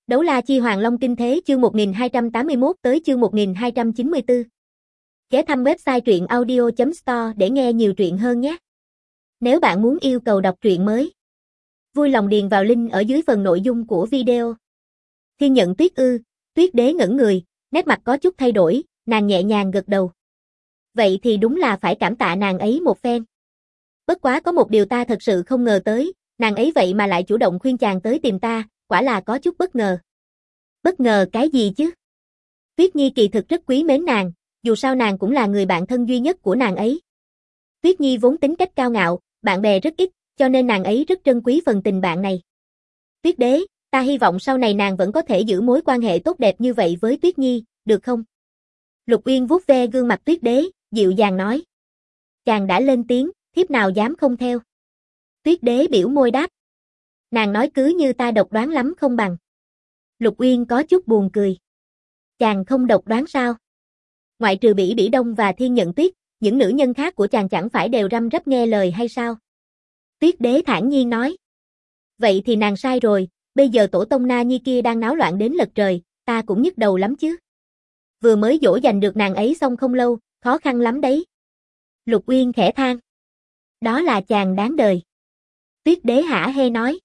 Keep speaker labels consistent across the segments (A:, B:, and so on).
A: Đấu la chi Hoàng Long Kinh Thế chương 1281 tới chương 1294. Ghé thăm website truyện audio.store để nghe nhiều truyện hơn nhé. Nếu bạn muốn yêu cầu đọc truyện mới, vui lòng điền vào link ở dưới phần nội dung của video. Thiên Nhận Tuyết ư? Tuyết Đế ngẩn người, nét mặt có chút thay đổi, nàng nhẹ nhàng gật đầu. Vậy thì đúng là phải cảm tạ nàng ấy một phen. Bất quá có một điều ta thật sự không ngờ tới, nàng ấy vậy mà lại chủ động khuyên chàng tới tìm ta, quả là có chút bất ngờ. Bất ngờ cái gì chứ? Tuyết Nhi kỳ thực rất quý mến nàng, dù sao nàng cũng là người bạn thân duy nhất của nàng ấy. Tuyết Nhi vốn tính cách cao ngạo, bạn bè rất ít, cho nên nàng ấy rất trân quý phần tình bạn này. Tuyết Đế, ta hy vọng sau này nàng vẫn có thể giữ mối quan hệ tốt đẹp như vậy với Tuyết Nhi, được không? Lục Uyên vuốt ve gương mặt Tuyết Đế, dịu dàng nói. Chàng đã lên tiếng, thiếp nào dám không theo. Tuyết Đế biểu môi đáp. Nàng nói cứ như ta độc đoán lắm không bằng. Lục Uyên có chút buồn cười. Chàng không độc đoán sao? Ngoại trừ Bỉ Bỉ Đông và Thiên Nhận Tuyết, những nữ nhân khác của chàng chẳng phải đều răm rắp nghe lời hay sao? Tuyết Đế thản nhiên nói. Vậy thì nàng sai rồi, bây giờ tổ tông Na Nhi kia đang náo loạn đến lật trời, ta cũng nhức đầu lắm chứ. Vừa mới dỗ dành được nàng ấy xong không lâu, khó khăn lắm đấy. Lục Uyên khẽ than. Đó là chàng đáng đời. Tuyết Đế hả hê nói.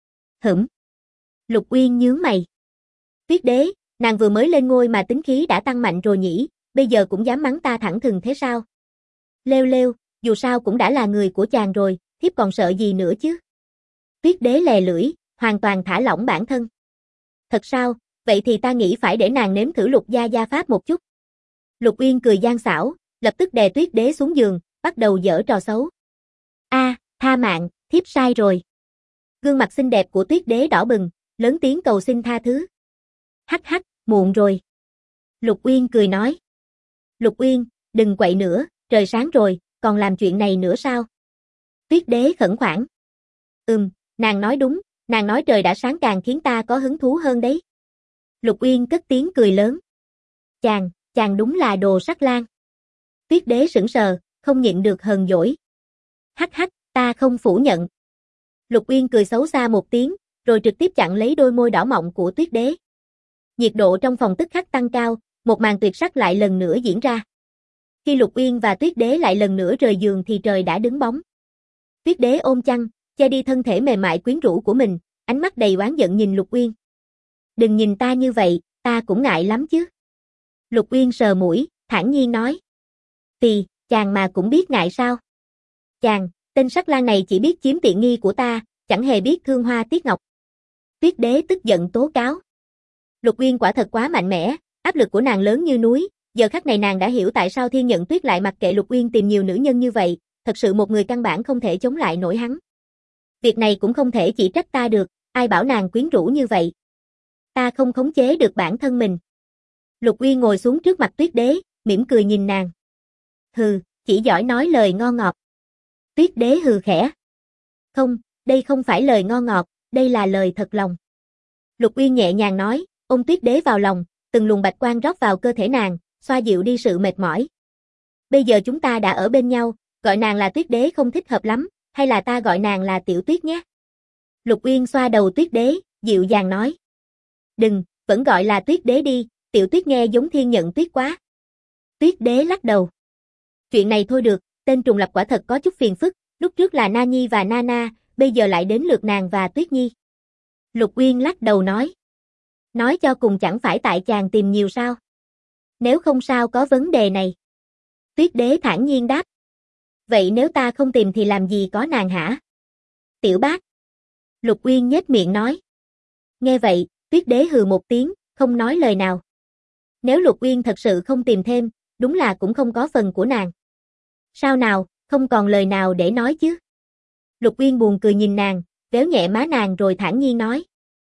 A: Lục Uyên nhướng mày. Tuyết Đế, nàng vừa mới lên ngôi mà tính khí đã tăng mạnh rồi nhỉ, bây giờ cũng dám mắng ta thẳng thừng thế sao? Lêu lêu, dù sao cũng đã là người của chàng rồi, thiếp còn sợ gì nữa chứ? Tuyết Đế lè lưỡi, hoàn toàn thả lỏng bản thân. Thật sao, vậy thì ta nghĩ phải để nàng nếm thử Lục gia gia pháp một chút. Lục Uyên cười gian xảo, lập tức đè Tuyết Đế xuống giường, bắt đầu giở trò xấu. Tha mạng, thiếp sai rồi. Gương mặt xinh đẹp của Tuyết Đế đỏ bừng, lớn tiếng cầu xin tha thứ. Hắc hắc, muộn rồi. Lục Uyên cười nói. Lục Uyên, đừng quậy nữa, trời sáng rồi, còn làm chuyện này nữa sao? Tuyết Đế khẩn khoản. Nàng nói đúng, nàng nói trời đã sáng càng khiến ta có hứng thú hơn đấy. Lục Uyên cất tiếng cười lớn. Chàng đúng là đồ sắc lang. Tuyết Đế sững sờ, không nhịn được hờn dỗi. Hắc hắc, ta không phủ nhận. Lục Uyên cười xấu xa một tiếng, rồi trực tiếp chặn lấy đôi môi đỏ mọng của Tuyết Đế. Nhiệt độ trong phòng tức khắc tăng cao, một màn tuyệt sắc lại lần nữa diễn ra. Khi Lục Uyên và Tuyết Đế lại lần nữa rời giường thì trời đã đứng bóng. Tuyết Đế ôm chăn, che đi thân thể mềm mại quyến rũ của mình, ánh mắt đầy oán giận nhìn Lục Uyên. Đừng nhìn ta như vậy, ta cũng ngại lắm chứ. Lục Uyên sờ mũi, thản nhiên nói. Chàng mà cũng biết ngại sao? Tên sắc lang này chỉ biết chiếm tiện nghi của ta, chẳng hề biết thương hoa tiếc ngọc. Tuyết Đế tức giận tố cáo. Lục Uyên quả thật quá mạnh mẽ, áp lực của nàng lớn như núi, giờ khắc này nàng đã hiểu tại sao Thiên Nhận Tuyết lại mặc kệ Lục Uyên tìm nhiều nữ nhân như vậy, thật sự một người căn bản không thể chống lại nổi hắn. Việc này cũng không thể chỉ trách ta được, ai bảo nàng quyến rũ như vậy. Ta không khống chế được bản thân mình. Lục Uyên ngồi xuống trước mặt Tuyết Đế, mỉm cười nhìn nàng. Hừ, chỉ giỏi nói lời ngon ngọt. Tuyết Đế hừ khẽ. Không, đây không phải lời ngon ngọt, đây là lời thật lòng. Lục Uyên nhẹ nhàng nói, ôm Tuyết Đế vào lòng, từng luồng bạch quang rót vào cơ thể nàng, xoa dịu đi sự mệt mỏi. Bây giờ chúng ta đã ở bên nhau, gọi nàng là Tuyết Đế không thích hợp lắm, hay là ta gọi nàng là Tiểu Tuyết nhé? Lục Uyên xoa đầu Tuyết Đế, dịu dàng nói. Đừng, vẫn gọi là Tuyết Đế đi, Tiểu Tuyết nghe giống Thiên Nhận Tuyết quá. Tuyết Đế lắc đầu. Chuyện này thôi được, tên trùng lập quả thật có chút phiền phức, lúc trước là Na Nhi và Nana, bây giờ lại đến lượt nàng và Tuyết Nhi. Lục Uyên lắc đầu nói. Nói cho cùng chẳng phải tại chàng tìm nhiều sao? Nếu không sao có vấn đề này. Tuyết Đế thản nhiên đáp. Vậy nếu ta không tìm thì làm gì có nàng hả? Tiểu bác. Lục Uyên nhếch miệng nói. Nghe vậy, Tuyết Đế hừ một tiếng, không nói lời nào. Nếu Lục Uyên thật sự không tìm thêm, đúng là cũng không có phần của nàng. Sao nào, không còn lời nào để nói chứ? Lục Uyên buồn cười nhìn nàng, véo nhẹ má nàng rồi thản nhiên nói.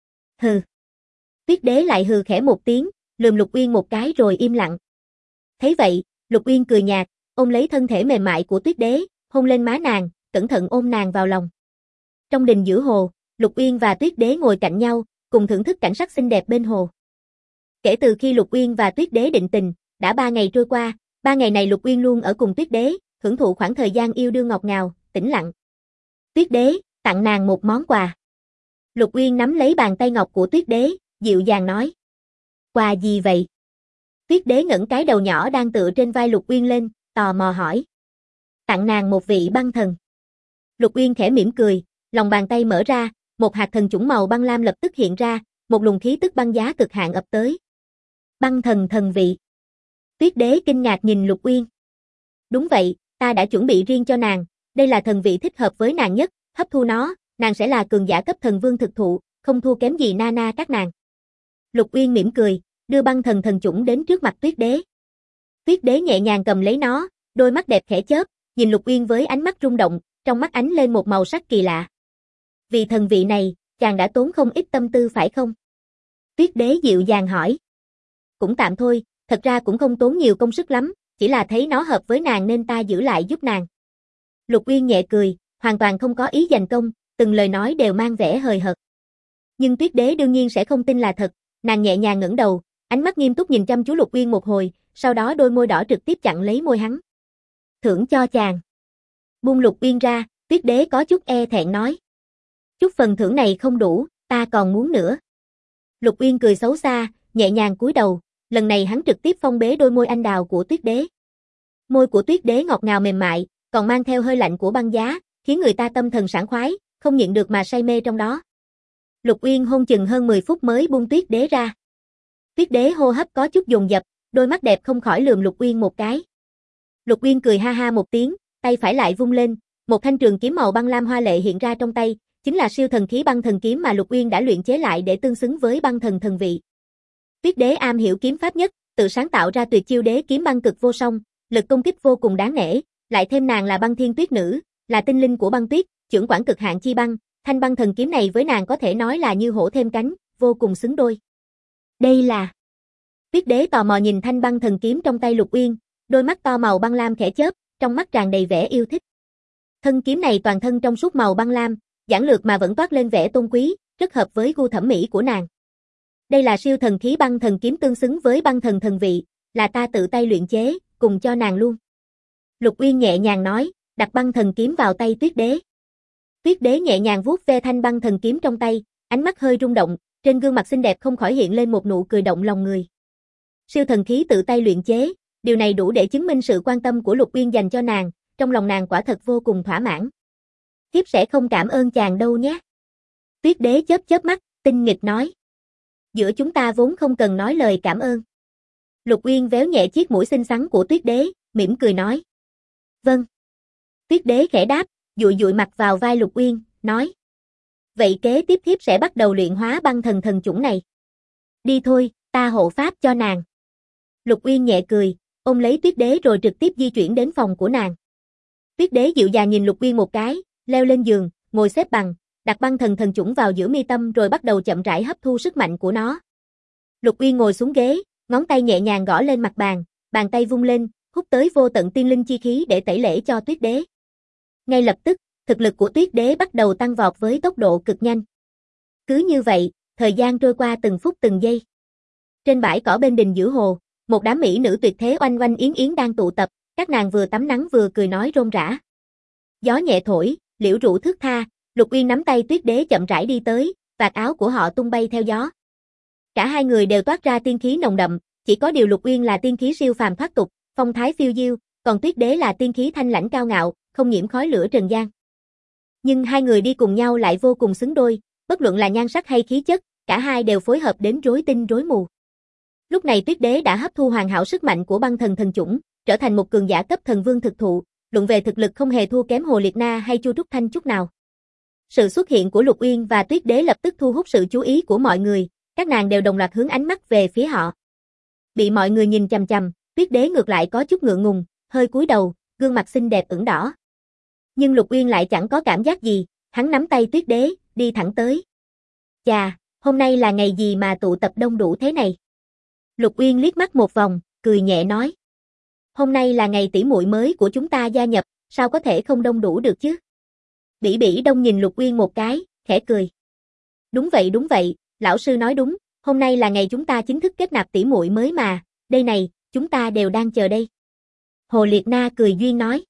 A: Hừ. Tuyết Đế lại hừ khẽ một tiếng, lườm Lục Uyên một cái rồi im lặng. Thấy vậy, Lục Uyên cười nhạt, ôm lấy thân thể mềm mại của Tuyết Đế, hôn lên má nàng, cẩn thận ôm nàng vào lòng. Trong đình giữa hồ, Lục Uyên và Tuyết Đế ngồi cạnh nhau, cùng thưởng thức cảnh sắc xinh đẹp bên hồ. Kể từ khi Lục Uyên và Tuyết Đế định tình, đã 3 ngày trôi qua, 3 ngày này Lục Uyên luôn ở cùng Tuyết Đế, hưởng thụ khoảng thời gian yêu đương ngọt ngào, tĩnh lặng. Tuyết Đế, tặng nàng một món quà. Lục Uyên nắm lấy bàn tay ngọc của Tuyết Đế, dịu dàng nói. Quà gì vậy? Tuyết đế ngẩng cái đầu nhỏ đang tựa trên vai Lục Uyên lên, tò mò hỏi. Tặng nàng một vị băng thần. Lục Uyên khẽ mỉm cười, lòng bàn tay mở ra, một hạt thần chủng màu băng lam lập tức hiện ra, một luồng khí tức băng giá cực hạn ập tới. Băng thần thần vị. Tuyết đế kinh ngạc nhìn Lục Uyên. Đúng vậy, ta đã chuẩn bị riêng cho nàng, đây là thần vị thích hợp với nàng nhất, hấp thu nó, nàng sẽ là cường giả cấp thần vương thực thụ, không thua kém gì Nana các nàng. Lục Uyên mỉm cười, đưa băng thần thần chủng đến trước mặt Tuyết đế. Tuyết đế nhẹ nhàng cầm lấy nó, đôi mắt đẹp khẽ chớp, nhìn Lục Uyên với ánh mắt rung động, trong mắt ánh lên một màu sắc kỳ lạ. Vì thần vị này, chàng đã tốn không ít tâm tư phải không? Tuyết đế dịu dàng hỏi. Cũng tạm thôi, thật ra cũng không tốn nhiều công sức lắm, chỉ là thấy nó hợp với nàng nên ta giữ lại giúp nàng. Lục Uyên nhẹ cười, hoàn toàn không có ý giành công, từng lời nói đều mang vẻ hời hợt. Nhưng Tuyết đế đương nhiên sẽ không tin là thật, nàng nhẹ nhàng ngẩng đầu, ánh mắt nghiêm túc nhìn chăm chú Lục Uyên một hồi, sau đó đôi môi đỏ trực tiếp chặn lấy môi hắn. Thưởng cho chàng. Buông Lục Uyên ra, Tuyết đế có chút e thẹn nói. Chút phần thưởng này không đủ, ta còn muốn nữa. Lục Uyên cười xấu xa, nhẹ nhàng cúi đầu, lần này hắn trực tiếp phong bế đôi môi anh đào của Tuyết đế. Môi của Tuyết đế ngọt ngào mềm mại, còn mang theo hơi lạnh của băng giá, khiến người ta tâm thần sảng khoái, không nhịn được mà say mê trong đó. Lục Uyên hôn chừng hơn 10 phút mới buông Tuyết đế ra. Tuyết đế hô hấp có chút dồn dập, đôi mắt đẹp không khỏi lườm Lục Uyên một cái. Lục Uyên cười ha ha một tiếng, tay phải lại vung lên, một thanh trường kiếm màu băng lam hoa lệ hiện ra trong tay, chính là siêu thần khí băng thần kiếm mà Lục Uyên đã luyện chế lại để tương xứng với băng thần thần vị. Tuyết đế am hiểu kiếm pháp nhất, tự sáng tạo ra tuyệt chiêu đế kiếm băng cực vô song, lực công kích vô cùng đáng nể, lại thêm nàng là băng thiên tuyết nữ, là tinh linh của băng tuyết, chưởng quản cực hạn chi băng, thanh băng thần kiếm này với nàng có thể nói là như hổ thêm cánh, vô cùng xứng đôi. Đây là... Tuyết đế tò mò nhìn thanh băng thần kiếm trong tay Lục Uyên, đôi mắt to màu băng lam khẽ chớp, trong mắt tràn đầy vẻ yêu thích. Thân kiếm này toàn thân trong suốt màu băng lam, giản lược mà vẫn toát lên vẻ tôn quý, rất hợp với gu thẩm mỹ của nàng. Đây là siêu thần khí băng thần kiếm tương xứng với băng thần thần vị, là ta tự tay luyện chế, cùng cho nàng luôn. Lục Uyên nhẹ nhàng nói, đặt băng thần kiếm vào tay Tuyết đế. Tuyết đế nhẹ nhàng vuốt ve thanh băng thần kiếm trong tay, ánh mắt hơi rung động, trên gương mặt xinh đẹp không khỏi hiện lên một nụ cười động lòng người. Siêu thần khí tự tay luyện chế, điều này đủ để chứng minh sự quan tâm của Lục Uyên dành cho nàng, trong lòng nàng quả thật vô cùng thỏa mãn. Thiếp sẽ không cảm ơn chàng đâu nhé. Tuyết đế chớp chớp mắt, tinh nghịch nói. Giữa chúng ta vốn không cần nói lời cảm ơn. Lục Uyên véo nhẹ chiếc mũi xinh xắn của Tuyết đế, mỉm cười nói. Vâng. Tuyết đế khẽ đáp, dụi dụi mặt vào vai Lục Uyên, nói. Vậy kế tiếp thiếp sẽ bắt đầu luyện hóa băng thần thần chủng này. Đi thôi, ta hộ pháp cho nàng. Lục Uyên nhẹ cười, ôm lấy Tuyết đế rồi trực tiếp di chuyển đến phòng của nàng. Tuyết đế dịu dàng nhìn Lục Uyên một cái, leo lên giường, ngồi xếp bằng, đặt băng thần thần chủng vào giữa mi tâm rồi bắt đầu chậm rãi hấp thu sức mạnh của nó. Lục Uyên ngồi xuống ghế, ngón tay nhẹ nhàng gõ lên mặt bàn, bàn tay vung lên, hút tới vô tận tiên linh chi khí để tẩy lễ cho Tuyết đế. Ngay lập tức, thực lực của Tuyết đế bắt đầu tăng vọt với tốc độ cực nhanh. Cứ như vậy, thời gian trôi qua từng phút từng giây. Trên bãi cỏ bên đình giữa hồ, một đám mỹ nữ tuyệt thế oanh oanh yến yến đang tụ tập, các nàng vừa tắm nắng vừa cười nói rôm rã. Gió nhẹ thổi, liễu rủ thướt tha, Lục Uyên nắm tay Tuyết đế chậm rãi đi tới, vạt áo của họ tung bay theo gió. Cả hai người đều toát ra tiên khí nồng đậm, chỉ có điều Lục Uyên là tiên khí siêu phàm thoát tục, phong thái phiêu diêu, còn Tuyết đế là tiên khí thanh lãnh cao ngạo, không nhiễm khói lửa trần gian. Nhưng hai người đi cùng nhau lại vô cùng xứng đôi, bất luận là nhan sắc hay khí chất, cả hai đều phối hợp đến rối tinh rối mù. Lúc này Tuyết đế đã hấp thu hoàn hảo sức mạnh của băng thần thần chủng, trở thành một cường giả cấp thần vương thực thụ, luận về thực lực không hề thua kém Hồ Liệt Na hay Chu Trúc Thanh chút nào. Sự xuất hiện của Lục Uyên và Tuyết đế lập tức thu hút sự chú ý của mọi người, các nàng đều đồng loạt hướng ánh mắt về phía họ. Bị mọi người nhìn chằm chằm, Tuyết đế ngược lại có chút ngượng ngùng, hơi cúi đầu, gương mặt xinh đẹp ửng đỏ. Nhưng Lục Uyên lại chẳng có cảm giác gì, hắn nắm tay Tuyết đế, đi thẳng tới. Chà, hôm nay là ngày gì mà tụ tập đông đủ thế này? Lục Uyên liếc mắt một vòng, cười nhẹ nói. Hôm nay là ngày tỷ muội mới của chúng ta gia nhập, sao có thể không đông đủ được chứ? Bỉ Bỉ Đông nhìn Lục Uyên một cái, khẽ cười. Đúng vậy, lão sư nói đúng, hôm nay là ngày chúng ta chính thức kết nạp tỷ muội mới mà, đây này, chúng ta đều đang chờ đây. Hồ Liệt Na cười duyên nói.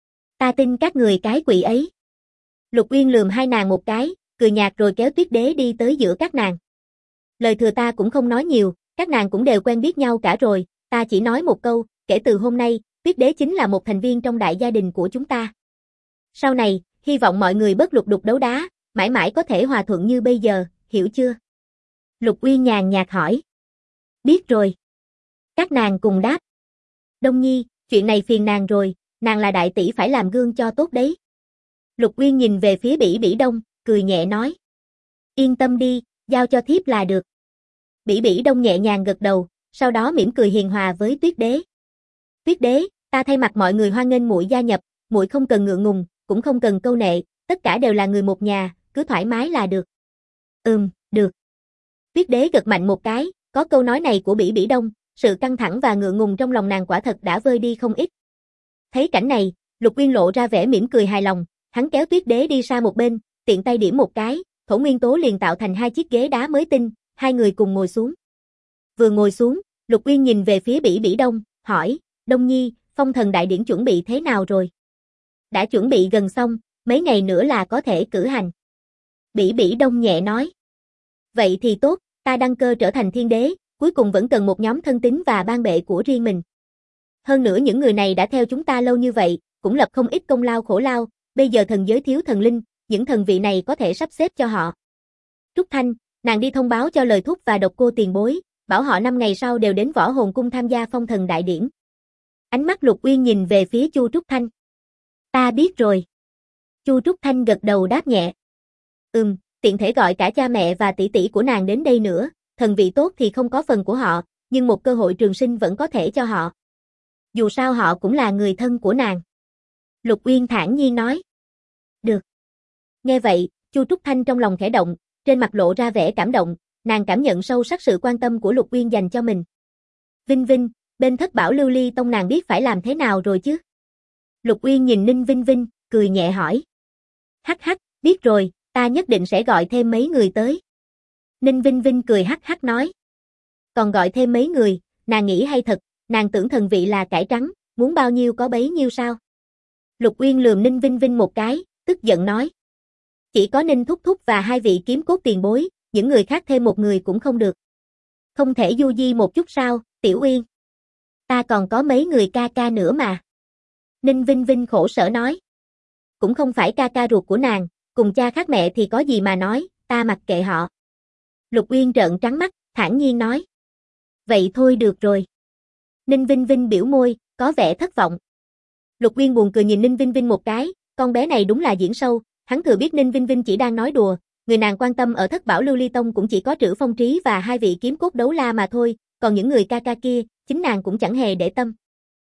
A: Ta tin các người cái quỷ ấy. Lục Uyên lườm hai nàng một cái, cười nhạt rồi kéo Tuyết đế đi tới giữa các nàng. lời thừa ta cũng không nói nhiều, các nàng cũng đều quen biết nhau cả rồi, ta chỉ nói một câu, kể từ hôm nay, Tuyết Đế chính là một thành viên trong đại gia đình của chúng ta. Sau này, hy vọng mọi người bớt lục đục đấu đá, mãi mãi có thể hòa thuận như bây giờ, hiểu chưa? Lục Uyên nhàn nhạt hỏi. Biết rồi. Các nàng cùng đáp. Đông Nhi, chuyện này phiền nàng rồi, nàng là đại tỷ phải làm gương cho tốt đấy. Lục Uyên nhìn về phía Bỉ Bỉ Đông, cười nhẹ nói. Yên tâm đi, giao cho thiếp là được. Bỉ Bỉ Đông nhẹ nhàng gật đầu, sau đó mỉm cười hiền hòa với Tuyết Đế. Tuyết Đế, ta thay mặt mọi người hoan nghênh muội gia nhập, muội không cần ngượng ngùng, cũng không cần câu nệ, tất cả đều là người một nhà, cứ thoải mái là được. Được. Tuyết Đế gật mạnh một cái, có câu nói này của Bỉ Bỉ Đông, sự căng thẳng và ngượng ngùng trong lòng nàng quả thật đã vơi đi không ít. Thấy cảnh này, Lục Uyên lộ ra vẻ mỉm cười hài lòng, hắn kéo Tuyết Đế đi sang một bên, tiện tay điểm một cái, thổ nguyên tố liền tạo thành hai chiếc ghế đá mới tinh, hai người cùng ngồi xuống. Vừa ngồi xuống, Lục Uyên nhìn về phía Bỉ Bỉ Đông, hỏi, Đông Nhi, phong thần đại điển chuẩn bị thế nào rồi? Đã chuẩn bị gần xong, mấy ngày nữa là có thể cử hành. Bỉ Bỉ Đông nhẹ nói. Vậy thì tốt, ta đăng cơ trở thành thiên đế, cuối cùng vẫn cần một nhóm thân tín và ban bệ của riêng mình. Hơn nữa những người này đã theo chúng ta lâu như vậy, cũng lập không ít công lao khổ lao, bây giờ thần giới thiếu thần linh, những thần vị này có thể sắp xếp cho họ. Trúc Thanh, nàng đi thông báo cho Lời Thúc và Độc Cô tiền bối, bảo họ 5 ngày sau đều đến Võ Hồn Cung tham gia phong thần đại điển. Ánh mắt Lục Uyên nhìn về phía Chu Trúc Thanh. Ta biết rồi. Chu Trúc Thanh gật đầu đáp nhẹ. Tiện thể gọi cả cha mẹ và tỷ tỷ của nàng đến đây nữa, thần vị tốt thì không có phần của họ, nhưng một cơ hội trường sinh vẫn có thể cho họ. Dù sao họ cũng là người thân của nàng. Lục Uyên thản nhiên nói. Được. Nghe vậy, Chu Trúc Thanh trong lòng khẽ động, trên mặt lộ ra vẻ cảm động, nàng cảm nhận sâu sắc sự quan tâm của Lục Uyên dành cho mình. Vinh Vinh, bên Thất Bảo Lưu Ly Tông nàng biết phải làm thế nào rồi chứ? Lục Uyên nhìn Ninh Vinh Vinh, cười nhẹ hỏi. Hắc hắc, biết rồi, ta nhất định sẽ gọi thêm mấy người tới. Ninh Vinh Vinh cười hắc hắc nói. Còn gọi thêm mấy người, nàng nghĩ hay thật, nàng tưởng thần vị là cải trắng, muốn bao nhiêu có bấy nhiêu sao? Lục Uyên lườm Ninh Vinh Vinh một cái, tức giận nói. Chỉ có Ninh Thúc Thúc và 2 vị kiếm cốt tiền bối, những người khác thêm một người cũng không được. Không thể du di một chút sao, Tiểu Uyên? Ta còn có mấy người ca ca nữa mà. Ninh Vinh Vinh khổ sở nói. Cũng không phải ca ca ruột của nàng, cùng cha khác mẹ thì có gì mà nói, ta mặc kệ họ. Lục Uyên trợn trắng mắt, thản nhiên nói. Vậy thôi được rồi. Ninh Vinh Vinh biểu môi, có vẻ thất vọng. Lục Uyên buồn cười nhìn Ninh Vinh Vinh một cái, con bé này đúng là diễn sâu, hắn thừa biết Ninh Vinh Vinh chỉ đang nói đùa, người nàng quan tâm ở Thất Bảo Lưu Ly Tông cũng chỉ có Trữ Phong Trí và 2 vị kiếm cốt đấu la mà thôi, còn những người ca ca kia, chính nàng cũng chẳng hề để tâm.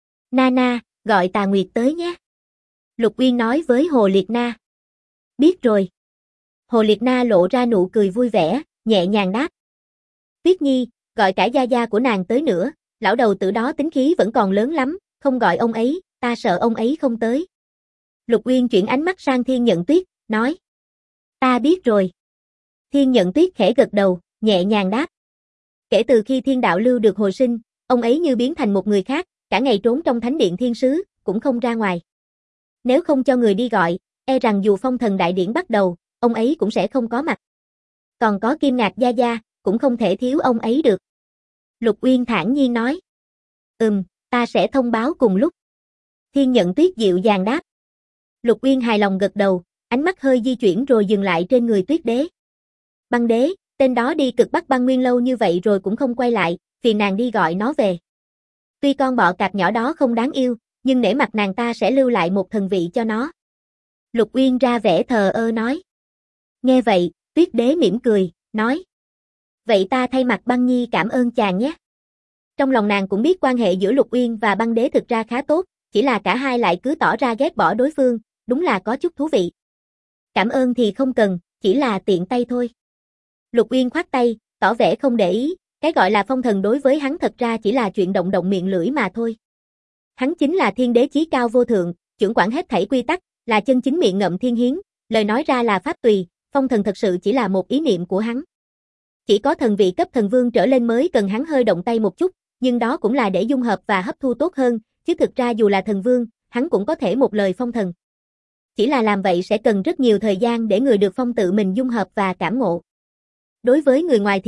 A: Nana, gọi Tà Nguyệt tới nhé. Lục Uyên nói với Hồ Liệt Na. Biết rồi. Hồ Liệt Na lộ ra nụ cười vui vẻ, nhẹ nhàng đáp. Tuyết Nhi, gọi cả gia gia của nàng tới nữa, lão đầu tử đó tính khí vẫn còn lớn lắm, không gọi ông ấy, ta sợ ông ấy không tới. Lục Uyên chuyển ánh mắt sang Thiên Nhận Tuyết, nói. Ta biết rồi. Thiên Nhận Tuyết khẽ gật đầu, nhẹ nhàng đáp. Kể từ khi Thiên Đạo Lưu được hồi sinh, ông ấy như biến thành một người khác, cả ngày trốn trong thánh điện thiên sứ, cũng không ra ngoài. Nếu không cho người đi gọi, e rằng dù phong thần đại điển bắt đầu, ông ấy cũng sẽ không có mặt. Còn có Kim Ngạc gia gia, cũng không thể thiếu ông ấy được. Lục Uyên thản nhiên nói. Ta sẽ thông báo cùng lúc. Thiên Nhận Tuyết dịu dàng đáp. Lục Uyên hài lòng gật đầu, ánh mắt hơi di chuyển rồi dừng lại trên người Tuyết Đế. Băng Đế, tên đó đi cực Bắc Băng Nguyên lâu như vậy rồi cũng không quay lại, phiền nàng đi gọi nó về. Tuy con bọ cạp nhỏ đó không đáng yêu, nhưng nể mặt nàng ta sẽ lưu lại một thần vị cho nó. Lục Uyên ra vẻ thờ ơ nói. Nghe vậy, Tuyết Đế mỉm cười, nói. Vậy ta thay mặt Băng Nhi cảm ơn chàng nhé. Trong lòng nàng cũng biết quan hệ giữa Lục Uyên và Băng Đế thực ra khá tốt, chỉ là cả hai lại cứ tỏ ra ghét bỏ đối phương, đúng là có chút thú vị. Cảm ơn thì không cần, chỉ là tiện tay thôi. Lục Uyên khoát tay, tỏ vẻ không để ý, cái gọi là phong thần đối với hắn thật ra chỉ là chuyện động động miệng lưỡi mà thôi. Hắn chính là thiên đế chí cao vô thượng, trưởng quản hết thảy quy tắc, là chân chính miệng ngậm thiên hiến, lời nói ra là pháp tùy, phong thần thật sự chỉ là một ý niệm của hắn. Chỉ có thần vị cấp thần vương trở lên mới cần hắn hơi động tay một chút, nhưng đó cũng là để dung hợp và hấp thu tốt hơn, chứ thực ra dù là thần vương, hắn cũng có thể một lời phong thần. Chỉ là làm vậy sẽ cần rất nhiều thời gian để người được phong tự mình dung hợp và cảm ngộ. Đối với người ngoài thì được,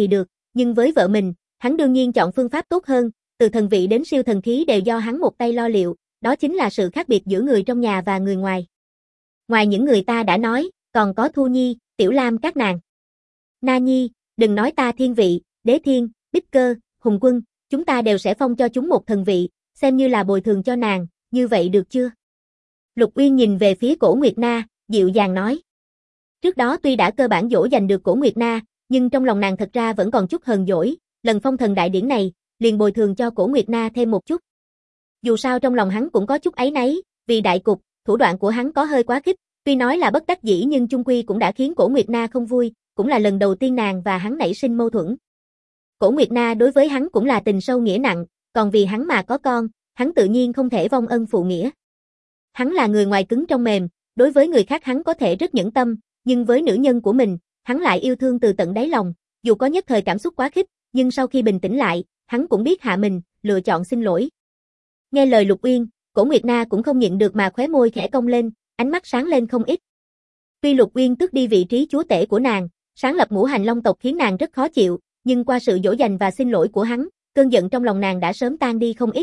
A: nhưng với vợ mình, hắn đương nhiên chọn phương pháp tốt hơn, từ thần vị đến siêu thần khí đều do hắn một tay lo liệu, đó chính là sự khác biệt giữa người trong nhà và người ngoài. Ngoài những người ta đã nói, còn có Thu Nhi, Tiểu Lam các nàng. Na Nhi, đừng nói ta thiên vị, Đế Thiên, Bích Cơ, Hùng Quân, chúng ta đều sẽ phong cho chúng một thần vị, xem như là bồi thường cho nàng, như vậy được chưa? Lục Uyên nhìn về phía Cổ Nguyệt Na, dịu dàng nói. Trước đó tuy đã cơ bản dỗ dành được Cổ Nguyệt Na, nhưng trong lòng nàng thật ra vẫn còn chút hờn dỗi, lần phong thần đại điển này, liền bồi thường cho Cổ Nguyệt Na thêm một chút. Dù sao trong lòng hắn cũng có chút áy náy, vì đại cục, thủ đoạn của hắn có hơi quá khích, tuy nói là bất đắc dĩ nhưng chung quy cũng đã khiến Cổ Nguyệt Na không vui, cũng là lần đầu tiên nàng và hắn nảy sinh mâu thuẫn. Cổ Nguyệt Na đối với hắn cũng là tình sâu nghĩa nặng, còn vì hắn mà có con, hắn tự nhiên không thể vong ân phụ nghĩa. Hắn là người ngoài cứng trong mềm, đối với người khác hắn có thể rất nhẫn tâm, nhưng với nữ nhân của mình, hắn lại yêu thương từ tận đáy lòng, dù có nhất thời cảm xúc quá khích, nhưng sau khi bình tĩnh lại, hắn cũng biết hạ mình, lựa chọn xin lỗi. Nghe lời Lục Uyên, Cổ Nguyệt Na cũng không nhịn được mà khóe môi khẽ cong lên, ánh mắt sáng lên không ít. Tuy Lục Uyên tước đi vị trí chúa tể của nàng, sáng lập ngũ hành long tộc khiến nàng rất khó chịu, nhưng qua sự dỗ dành và xin lỗi của hắn, cơn giận trong lòng nàng đã sớm tan đi không ít.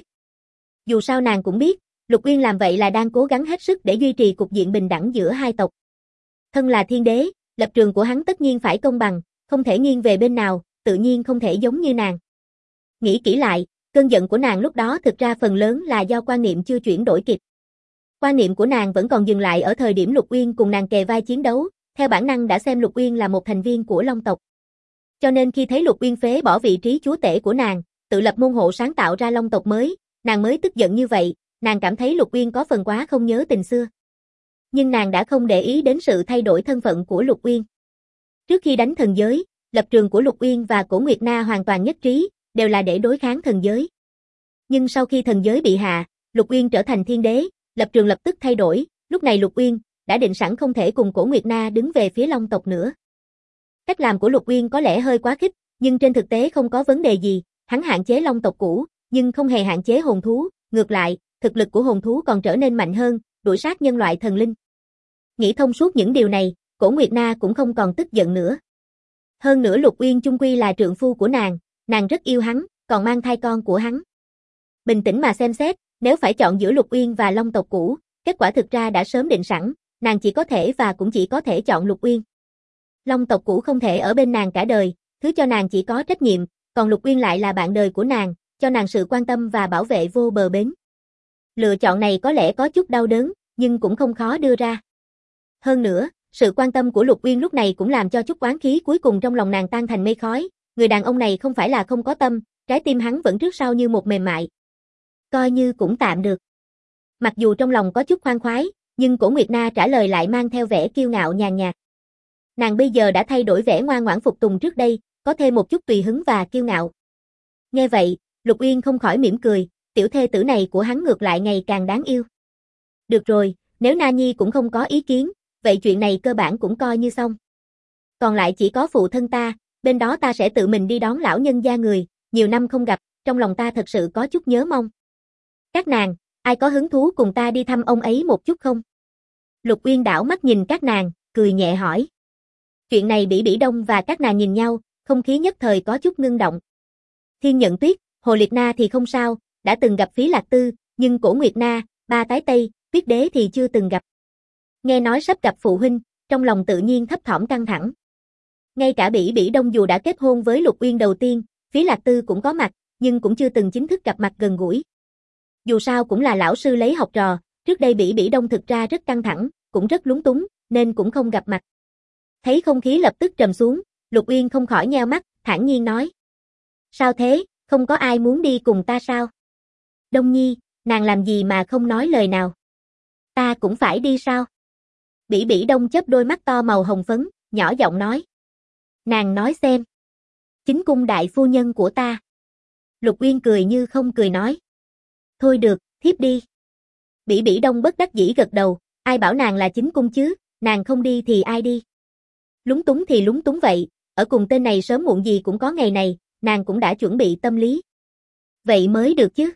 A: Dù sao nàng cũng biết, Lục Uyên làm vậy là đang cố gắng hết sức để duy trì cục diện bình đẳng giữa hai tộc. Thân là thiên đế, lập trường của hắn tất nhiên phải công bằng, không thể nghiêng về bên nào, tự nhiên không thể giống như nàng. Nghĩ kỹ lại, cơn giận của nàng lúc đó thực ra phần lớn là do quan niệm chưa chuyển đổi kịp. Quan niệm của nàng vẫn còn dừng lại ở thời điểm Lục Uyên cùng nàng kề vai chiến đấu, theo bản năng đã xem Lục Uyên là một thành viên của Long tộc. Cho nên khi thấy Lục Uyên phế bỏ vị trí chúa tể của nàng, tự lập môn hộ sáng tạo ra Long tộc mới, nàng mới tức giận như vậy, nàng cảm thấy Lục Uyên có phần quá không nhớ tình xưa. Nhưng nàng đã không để ý đến sự thay đổi thân phận của Lục Uyên. Trước khi đánh thần giới, lập trường của Lục Uyên và Cổ Nguyệt Na hoàn toàn nhất trí, đều là để đối kháng thần giới. Nhưng sau khi thần giới bị hạ, Lục Uyên trở thành thiên đế, lập trường lập tức thay đổi, lúc này Lục Uyên đã định sẵn không thể cùng Cổ Nguyệt Na đứng về phía Long tộc nữa. Cách làm của Lục Uyên có lẽ hơi quá khích, nhưng trên thực tế không có vấn đề gì, hắn hạn chế Long tộc cũ, nhưng không hề hạn chế hồn thú, ngược lại, thực lực của hồn thú còn trở nên mạnh hơn, đuổi sát nhân loại thần linh. Nghĩ thông suốt những điều này, Cổ Nguyệt Na cũng không còn tức giận nữa. Hơn nữa Lục Uyên chung quy là trượng phu của nàng rất yêu hắn, còn mang thai con của hắn. Bình tĩnh mà xem xét, nếu phải chọn giữa Lục Uyên và Long tộc cũ, kết quả thực ra đã sớm định sẵn, nàng chỉ có thể và cũng chỉ có thể chọn Lục Uyên. Long tộc cũ không thể ở bên nàng cả đời, thứ cho nàng chỉ có trách nhiệm, còn Lục Uyên lại là bạn đời của nàng, cho nàng sự quan tâm và bảo vệ vô bờ bến. Lựa chọn này có lẽ có chút đau đớn, nhưng cũng không khó đưa ra. Hơn nữa, sự quan tâm của Lục Uyên lúc này cũng làm cho chút oán khí cuối cùng trong lòng nàng tan thành mây khói, người đàn ông này không phải là không có tâm, trái tim hắn vẫn trước sau như một mềm mại. Coi như cũng tạm được. Mặc dù trong lòng có chút khoan khoái, nhưng Cổ Nguyệt Na trả lời lại mang theo vẻ kiêu ngạo nhàn nhạt. Nàng bây giờ đã thay đổi vẻ ngoan ngoãn phục tùng trước đây, có thêm một chút tùy hứng và kiêu ngạo. Nghe vậy, Lục Uyên không khỏi mỉm cười, tiểu thê tử này của hắn ngược lại ngày càng đáng yêu. Được rồi, nếu Na Nhi cũng không có ý kiến, vậy chuyện này cơ bản cũng coi như xong. Còn lại chỉ có phụ thân ta, bên đó ta sẽ tự mình đi đón lão nhân gia người, nhiều năm không gặp, trong lòng ta thật sự có chút nhớ mong. Các nàng, ai có hứng thú cùng ta đi thăm ông ấy một chút không? Lục Uyên đảo mắt nhìn các nàng, cười nhẹ hỏi. Chuyện này Bỉ Bỉ Đông và các nàng nhìn nhau, không khí nhất thời có chút ngưng động. Thiên Nhận Tuyết, Hồ Liệt Na thì không sao, đã từng gặp Phí Lạc Tư, nhưng Cổ Nguyệt Na, Ba Tái Tây, Tuyết Đế thì chưa từng gặp. Nghe nói sắp gặp phụ huynh, trong lòng tự nhiên thấp thỏm căng thẳng. Ngay cả Bỉ Bỉ Đông dù đã kết hôn với Lục Uyên đầu tiên, Phí Lạc Tư cũng có mặt, nhưng cũng chưa từng chính thức gặp mặt gần gũi. Dù sao cũng là lão sư lấy học trò, trước đây Bỉ Bỉ Đông thực ra rất căng thẳng, cũng rất lúng túng, nên cũng không gặp mặt. Thấy không khí lập tức trầm xuống, Lục Uyên không khỏi nheo mắt, thản nhiên nói. Sao thế, không có ai muốn đi cùng ta sao? Đông Nhi, nàng làm gì mà không nói lời nào? Ta cũng phải đi sao? Bỉ Bỉ Đông chớp đôi mắt to màu hồng phấn, nhỏ giọng nói. Nàng nói xem. Chính cung đại phu nhân của ta. Lục Uyên cười như không cười nói. Thôi được, thiếp đi. Bỉ Bỉ Đông bất đắc dĩ gật đầu, ai bảo nàng là chính cung chứ, nàng không đi thì ai đi. Lúng túng thì lúng túng vậy, ở cùng tên này sớm muộn gì cũng có ngày này, nàng cũng đã chuẩn bị tâm lý. Vậy mới được chứ.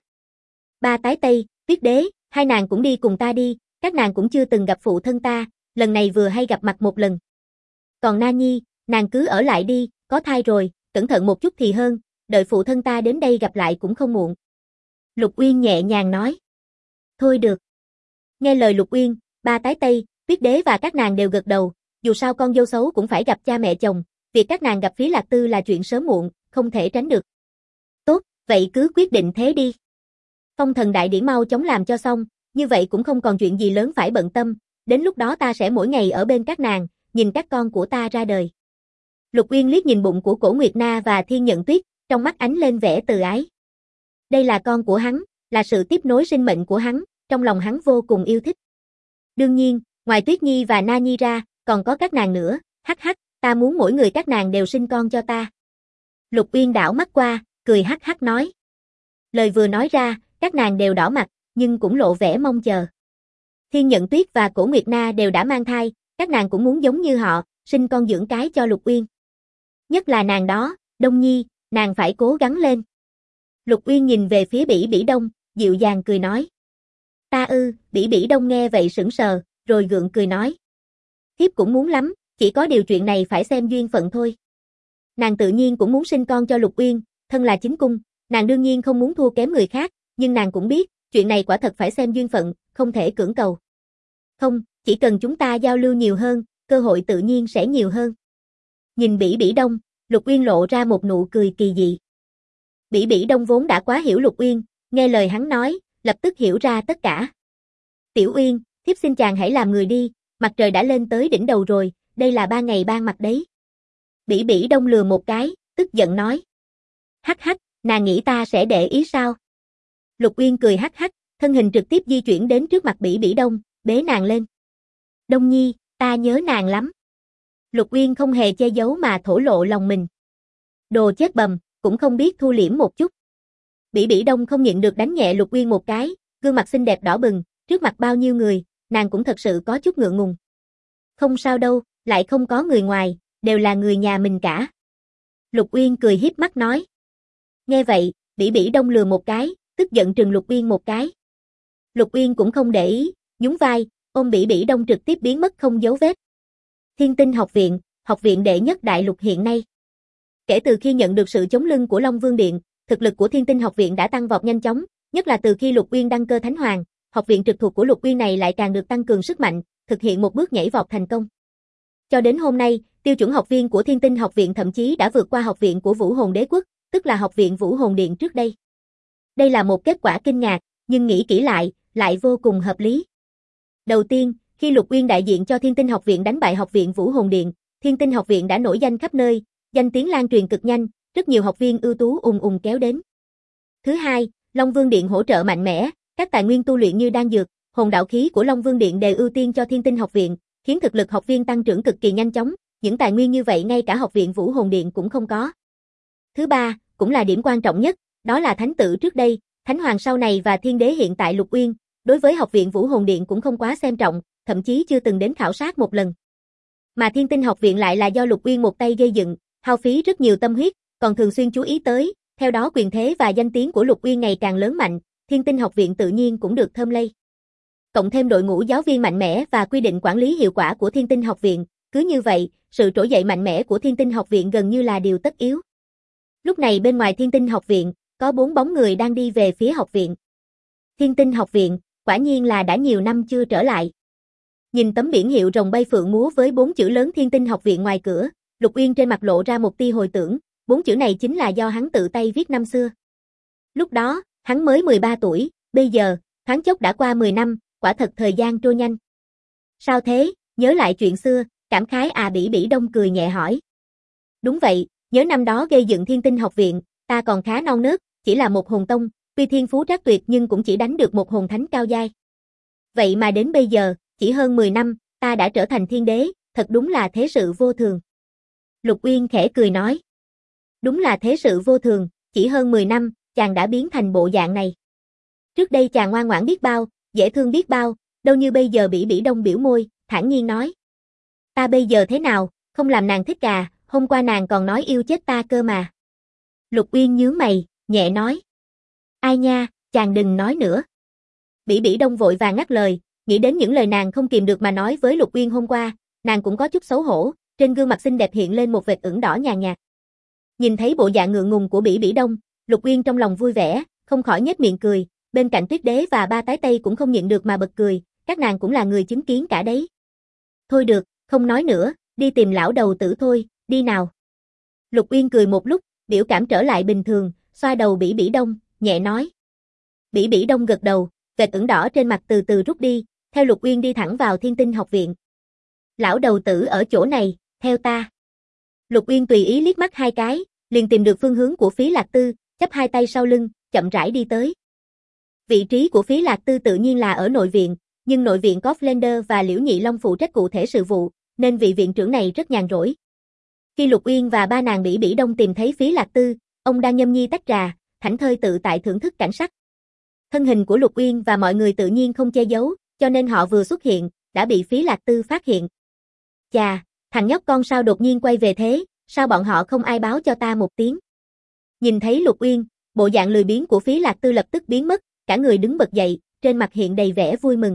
A: Ba Tái Tây, Tuyết Đế, hai nàng cũng đi cùng ta đi, các nàng cũng chưa từng gặp phụ thân ta, lần này vừa hay gặp mặt một lần. Còn Na Nhi, nàng cứ ở lại đi, có thai rồi, cẩn thận một chút thì hơn, đợi phụ thân ta đến đây gặp lại cũng không muộn. Lục Uyên nhẹ nhàng nói. Thôi được. Nghe lời Lục Uyên, ba tái tây, Tuyết Đế và các nàng đều gật đầu, dù sao con dâu xấu cũng phải gặp cha mẹ chồng, việc các nàng gặp Phí Lạc Tư là chuyện sớm muộn, không thể tránh được. Tốt, vậy cứ quyết định thế đi. Phong thần đại điển mau chóng làm cho xong, như vậy cũng không còn chuyện gì lớn phải bận tâm, đến lúc đó ta sẽ mỗi ngày ở bên các nàng, nhìn các con của ta ra đời. Lục Uyên liếc nhìn bụng của Cổ Nguyệt Na và Thiên Nhận Tuyết, trong mắt ánh lên vẻ từ ái. Đây là con của hắn, là sự tiếp nối sinh mệnh của hắn, trong lòng hắn vô cùng yêu thích. Đương nhiên, ngoài Tuyết Nhi và Na Nhi ra, còn có các nàng nữa, hắc hắc, ta muốn mỗi người các nàng đều sinh con cho ta. Lục Uyên đảo mắt qua, cười hắc hắc nói. Lời vừa nói ra, các nàng đều đỏ mặt, nhưng cũng lộ vẻ mong chờ. Thiên Nhận Tuyết và Cổ Nguyệt Na đều đã mang thai, các nàng cũng muốn giống như họ, sinh con dưỡng cái cho Lục Uyên. Nhất là nàng đó, Đông Nhi, nàng phải cố gắng lên. Lục Uyên nhìn về phía Bỉ Bỉ Đông, dịu dàng cười nói. Ta ư, Bỉ Bỉ Đông nghe vậy sững sờ, rồi gượng cười nói. Thiếp cũng muốn lắm, chỉ có điều chuyện này phải xem duyên phận thôi. Nàng tự nhiên cũng muốn sinh con cho Lục Uyên, thân là chính cung, nàng đương nhiên không muốn thua kém người khác, nhưng nàng cũng biết, chuyện này quả thật phải xem duyên phận, không thể cưỡng cầu. Không, chỉ cần chúng ta giao lưu nhiều hơn, cơ hội tự nhiên sẽ nhiều hơn. Nhìn Bỉ Bỉ Đông, Lục Uyên lộ ra một nụ cười kỳ dị. Bỉ Bỉ Đông vốn đã quá hiểu Lục Uyên, nghe lời hắn nói, lập tức hiểu ra tất cả. Tiểu Uyên, thiếp xin chàng hãy làm người đi, mặt trời đã lên tới đỉnh đầu rồi, đây là 3 ngày ban mặt đấy. Bỉ Bỉ Đông lừa một cái, tức giận nói. Hắc hắc, nàng nghĩ ta sẽ để ý sao? Lục Uyên cười hắc hắc, thân hình trực tiếp di chuyển đến trước mặt Bỉ Bỉ Đông, bế nàng lên. Đông Nhi, ta nhớ nàng lắm. Lục Uyên không hề che giấu mà thổ lộ lòng mình. Đồ chết bầm, cũng không biết thu liễm một chút. Bỉ Bỉ Đông không nhịn được đánh nhẹ Lục Uyên một cái, gương mặt xinh đẹp đỏ bừng, trước mặt bao nhiêu người, nàng cũng thật sự có chút ngượng ngùng. Không sao đâu, lại không có người ngoài, đều là người nhà mình cả. Lục Uyên cười hiếp mắt nói. Nghe vậy, Bỉ Bỉ Đông lừa một cái, tức giận trừng Lục Uyên một cái. Lục Uyên cũng không để ý, nhún vai, ôm Bỉ Bỉ Đông trực tiếp biến mất không dấu vết. Thiên Tinh học viện đệ nhất đại lục hiện nay. Kể từ khi nhận được sự chống lưng của Long Vương Điện, thực lực của Thiên Tinh học viện đã tăng vọt nhanh chóng, nhất là từ khi Lục Uyên đăng cơ Thánh Hoàng, học viện trực thuộc của Lục Uyên này lại càng được tăng cường sức mạnh, thực hiện một bước nhảy vọt thành công. Cho đến hôm nay, tiêu chuẩn học viên của Thiên Tinh học viện thậm chí đã vượt qua học viện của Vũ Hồn Đế quốc, tức là học viện Vũ Hồn Điện trước đây. Đây là một kết quả kinh ngạc, nhưng nghĩ kỹ lại vô cùng hợp lý. Đầu tiên, khi Lục Uyên đại diện cho Thiên Tinh học viện đánh bại học viện Vũ Hồn Điện, Thiên Tinh học viện đã nổi danh khắp nơi, danh tiếng lan truyền cực nhanh, rất nhiều học viên ưu tú ùn kéo đến. Thứ hai, Long Vương Điện hỗ trợ mạnh mẽ, các tài nguyên tu luyện như đan dược, hồn đạo khí của Long Vương Điện đều ưu tiên cho Thiên Tinh học viện, khiến thực lực học viên tăng trưởng cực kỳ nhanh chóng, những tài nguyên như vậy ngay cả học viện Vũ Hồn Điện cũng không có. Thứ ba, cũng là điểm quan trọng nhất, đó là thánh tử trước đây, Thánh Hoàng sau này và Thiên Đế hiện tại Lục Uyên, đối với học viện Vũ Hồn Điện cũng không quá xem trọng, thậm chí chưa từng đến khảo sát một lần. Mà Thiên Tinh học viện lại là do Lục Uyên một tay gây dựng, hao phí rất nhiều tâm huyết, còn thường xuyên chú ý tới, theo đó quyền thế và danh tiếng của Lục Uyên ngày càng lớn mạnh, Thiên Tinh học viện tự nhiên cũng được thơm lây. Cộng thêm đội ngũ giáo viên mạnh mẽ và quy định quản lý hiệu quả của Thiên Tinh học viện, cứ như vậy, sự trỗi dậy mạnh mẽ của Thiên Tinh học viện gần như là điều tất yếu. Lúc này bên ngoài Thiên Tinh học viện, có 4 bóng người đang đi về phía học viện. Thiên Tinh học viện, quả nhiên là đã nhiều năm chưa trở lại. Nhìn tấm biển hiệu rồng bay phượng múa với 4 chữ lớn Thiên Tinh học viện ngoài cửa, Lục Uyên trên mặt lộ ra một tia hồi tưởng, 4 chữ này chính là do hắn tự tay viết năm xưa. Lúc đó, hắn mới 13 tuổi, bây giờ, thoáng chốc đã qua 10 năm, quả thật thời gian trôi nhanh. Sao thế, nhớ lại chuyện xưa, cảm khái à? Bỉ Bỉ Đông cười nhẹ hỏi. Đúng vậy, nhớ năm đó gây dựng Thiên Tinh học viện, ta còn khá non nớt, chỉ là một hồn tông, tuy thiên phú trác tuyệt nhưng cũng chỉ đánh được một hồn thánh cao giai. Vậy mà đến bây giờ, chỉ hơn 10 năm, ta đã trở thành thiên đế, thật đúng là thế sự vô thường. Lục Uyên khẽ cười nói. Đúng là thế sự vô thường, chỉ hơn 10 năm, chàng đã biến thành bộ dạng này. Trước đây chàng ngoan ngoãn biết bao, dễ thương biết bao, đâu như bây giờ. Bỉ Bỉ Đông biểu môi, thản nhiên nói. Ta bây giờ thế nào, không làm nàng thích à, hôm qua nàng còn nói yêu chết ta cơ mà. Lục Uyên nhướng mày, nhẹ nói. Ai nha, chàng đừng nói nữa. Bỉ Bỉ Đông vội vàng ngắt lời, nghĩ đến những lời nàng không kìm được mà nói với Lục Uyên hôm qua, nàng cũng có chút xấu hổ, trên gương mặt xinh đẹp hiện lên một vệt ửng đỏ nhàn nhạt. Nhìn thấy bộ dạng ngượng ngùng của Bỉ Bỉ Đông, Lục Uyên trong lòng vui vẻ, không khỏi nhếch miệng cười, bên cạnh Tuyết Đế và ba tái Tây cũng không nhịn được mà bật cười, các nàng cũng là người chứng kiến cả đấy. Thôi được, không nói nữa, đi tìm lão đầu tử thôi, đi nào. Lục Uyên cười một lúc, biểu cảm trở lại bình thường, xoa đầu Bỉ Bỉ Đông, nhẹ nói. Bỉ Bỉ Đông gật đầu, vệt ửng đỏ trên mặt từ từ rút đi, theo Lục Uyên đi thẳng vào Thiên Tinh học viện. Lão đầu tử ở chỗ này, theo ta. Lục Uyên tùy ý liếc mắt hai cái, liền tìm được phương hướng của Phí Lạc Tư, chắp hai tay sau lưng, chậm rãi đi tới. Vị trí của Phí Lạc Tư tự nhiên là ở nội viện, nhưng nội viện có Flender và Liễu Nhị Long phụ trách cụ thể sự vụ, nên vị viện trưởng này rất nhàn rỗi. Khi Lục Uyên và ba nàng Bỉ Bỉ Đông tìm thấy Phí Lạc Tư, ông đang nhâm nhi tách trà, thảnh thơi tự tại thưởng thức cảnh sắc. Thân hình của Lục Uyên và mọi người tự nhiên không che giấu, cho nên họ vừa xuất hiện, đã bị Phí Lạc Tư phát hiện. Chà, thằng nhóc con sao đột nhiên quay về thế, sao bọn họ không ai báo cho ta một tiếng. Nhìn thấy Lục Uyên, bộ dạng lười biếng của Phí Lạc Tư lập tức biến mất, cả người đứng bật dậy, trên mặt hiện đầy vẻ vui mừng.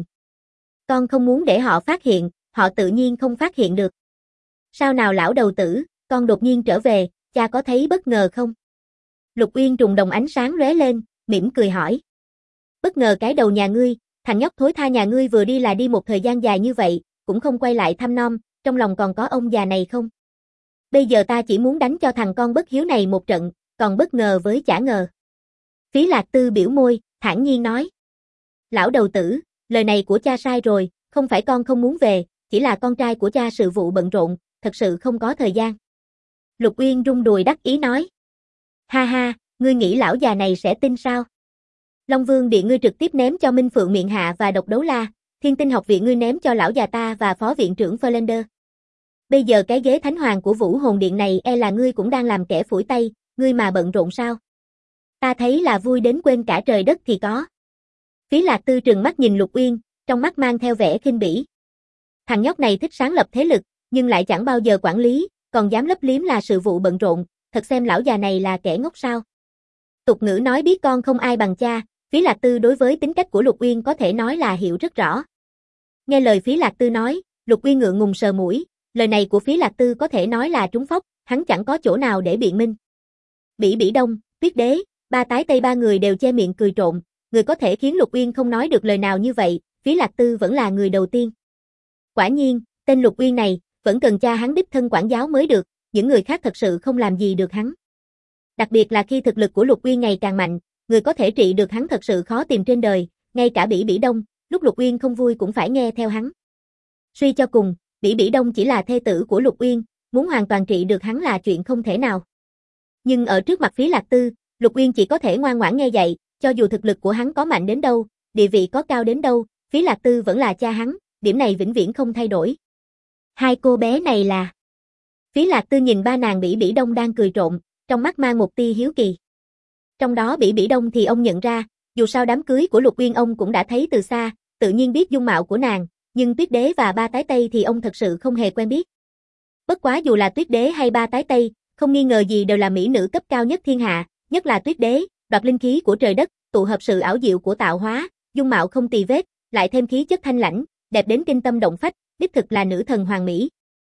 A: Con không muốn để họ phát hiện, họ tự nhiên không phát hiện được. Sao nào lão đầu tử, con đột nhiên trở về, cha có thấy bất ngờ không? Lục Uyên trùng đồng ánh sáng lóe lên, mỉm cười hỏi. Bất ngờ cái đầu nhà ngươi, thằng nhóc thối tha nhà ngươi vừa đi là đi một thời gian dài như vậy, cũng không quay lại thăm nom, trong lòng còn có ông già này không? Bây giờ ta chỉ muốn đánh cho thằng con bất hiếu này một trận, còn bất ngờ với chả ngờ. Phí Lạc Tư biểu môi, thản nhiên nói. Lão đầu tử, lời này của cha sai rồi, không phải con không muốn về, chỉ là con trai của cha sự vụ bận rộn, thật sự không có thời gian. Lục Uyên rung đùi đắc ý nói. Ha ha, ngươi nghĩ lão già này sẽ tin sao? Long Vương Điện ngươi trực tiếp ném cho Minh Phượng Miện Hạ và Độc Đấu La, Thiên Tinh học viện ngươi ném cho lão già ta và phó viện trưởng Flender. Bây giờ cái ghế thánh hoàng của Vũ Hồn Điện này e là ngươi cũng đang làm kẻ phủi tay, ngươi mà bận rộn sao? Ta thấy là vui đến quên cả trời đất thì có. Phí Lạc Tư trừng mắt nhìn Lục Uyên, trong mắt mang theo vẻ khinh bỉ. Thằng nhóc này thích sáng lập thế lực, nhưng lại chẳng bao giờ quản lý, còn dám lấp liếm là sự vụ bận rộn, thật xem lão già này là kẻ ngốc sao? Tục ngữ nói biết con không ai bằng cha, Phí Lạc Tư đối với tính cách của Lục Uyên có thể nói là hiểu rất rõ. Nghe lời Phí Lạc Tư nói, Lục Uyên ngượng ngùng sờ mũi, lời này của Phí Lạc Tư có thể nói là trúng phóc, hắn chẳng có chỗ nào để biện minh. Bỉ Bỉ Đông, Tuyết Đế, ba tái Tây ba người đều che miệng cười trộn, người có thể khiến Lục Uyên không nói được lời nào như vậy, Phí Lạc Tư vẫn là người đầu tiên. Quả nhiên, tên Lục Uyên này, vẫn cần cha hắn đích thân quản giáo mới được, những người khác thật sự không làm gì được hắn. Đặc biệt là khi thực lực của Lục Uyên ngày càng mạnh, người có thể trị được hắn thật sự khó tìm trên đời, ngay cả Bỉ Bỉ Đông, lúc Lục Uyên không vui cũng phải nghe theo hắn. Suy cho cùng, Bỉ Bỉ Đông chỉ là thê tử của Lục Uyên, muốn hoàn toàn trị được hắn là chuyện không thể nào. Nhưng ở trước mặt Phí Lạc Tư, Lục Uyên chỉ có thể ngoan ngoãn nghe dạy, cho dù thực lực của hắn có mạnh đến đâu, địa vị có cao đến đâu, Phí Lạc Tư vẫn là cha hắn, điểm này vĩnh viễn không thay đổi. Hai cô bé này là... Phí Lạc Tư nhìn ba nàng Bỉ Bỉ Đông đang cười trộn, trong mắt mang một tia hiếu kỳ. Trong đó Bỉ Bỉ Đông thì ông nhận ra, dù sao đám cưới của Lục Uyên ông cũng đã thấy từ xa, tự nhiên biết dung mạo của nàng, nhưng Tuyết Đế và ba tái Tây thì ông thật sự không hề quen biết. Bất quá dù là Tuyết Đế hay ba tái Tây, không nghi ngờ gì đều là mỹ nữ cấp cao nhất thiên hạ, nhất là Tuyết Đế, đoạt linh khí của trời đất, tụ hợp sự ảo diệu của tạo hóa, dung mạo không tì vết, lại thêm khí chất thanh lãnh, đẹp đến kinh tâm động phách, đích thực là nữ thần hoàng mỹ.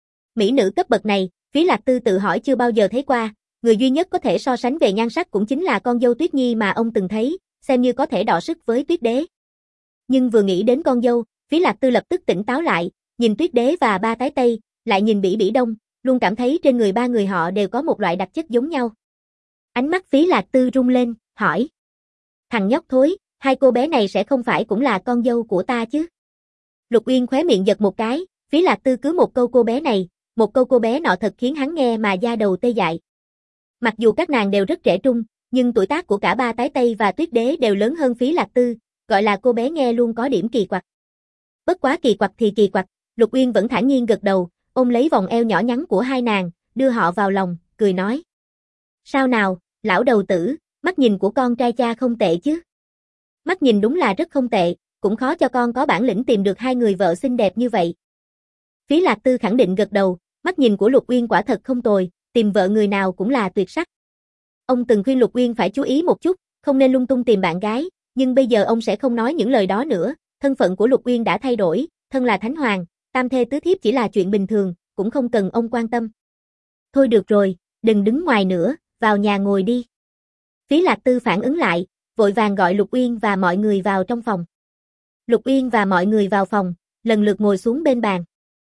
A: Mỹ nữ cấp bậc này, Phí Lạc Tư tự hỏi chưa bao giờ thấy qua, người duy nhất có thể so sánh về nhan sắc cũng chính là con dâu Tuyết Nhi mà ông từng thấy, xem như có thể đọ sức với Tuyết Đế. Nhưng vừa nghĩ đến con dâu, Phí Lạc Tư lập tức tỉnh táo lại, nhìn Tuyết Đế và ba tái Tây, lại nhìn Bỉ Bỉ Đông, luôn cảm thấy trên người ba người họ đều có một loại đặc chất giống nhau. Ánh mắt Phí Lạc Tư rung lên, hỏi. Thằng nhóc thối, hai cô bé này sẽ không phải cũng là con dâu của ta chứ? Lục Uyên khóe miệng giật một cái, Phí Lạc Tư cứ một câu cô bé này, một câu cô bé nọ thật khiến hắn nghe mà da đầu tê dại. Mặc dù các nàng đều rất trẻ trung, nhưng tuổi tác của cả ba tái Tây và Tuyết Đế đều lớn hơn Phí Lạc Tư, gọi là cô bé nghe luôn có điểm kỳ quặc. Bất quá kỳ quặc thì kỳ quặc, Lục Uyên vẫn thản nhiên gật đầu, ôm lấy vòng eo nhỏ nhắn của hai nàng, đưa họ vào lòng, cười nói. Sao nào, lão đầu tử, mắt nhìn của con trai cha không tệ chứ? Mắt nhìn đúng là rất không tệ, cũng khó cho con có bản lĩnh tìm được hai người vợ xinh đẹp như vậy. Phí Lạc Tư khẳng định gật đầu, mắt nhìn của Lục Uyên quả thật không tồi, tìm vợ người nào cũng là tuyệt sắc. Ông từng khuyên Lục Uyên phải chú ý một chút, không nên lung tung tìm bạn gái, nhưng bây giờ ông sẽ không nói những lời đó nữa, thân phận của Lục Uyên đã thay đổi, thân là thánh hoàng, tam thê tứ thiếp chỉ là chuyện bình thường, cũng không cần ông quan tâm. Thôi được rồi, Đừng đứng ngoài nữa, vào nhà ngồi đi. Phí Lạc Tư phản ứng lại, vội vàng gọi Lục Uyên và mọi người vào trong phòng. Lục Uyên và mọi người vào phòng, lần lượt ngồi xuống bên bàn.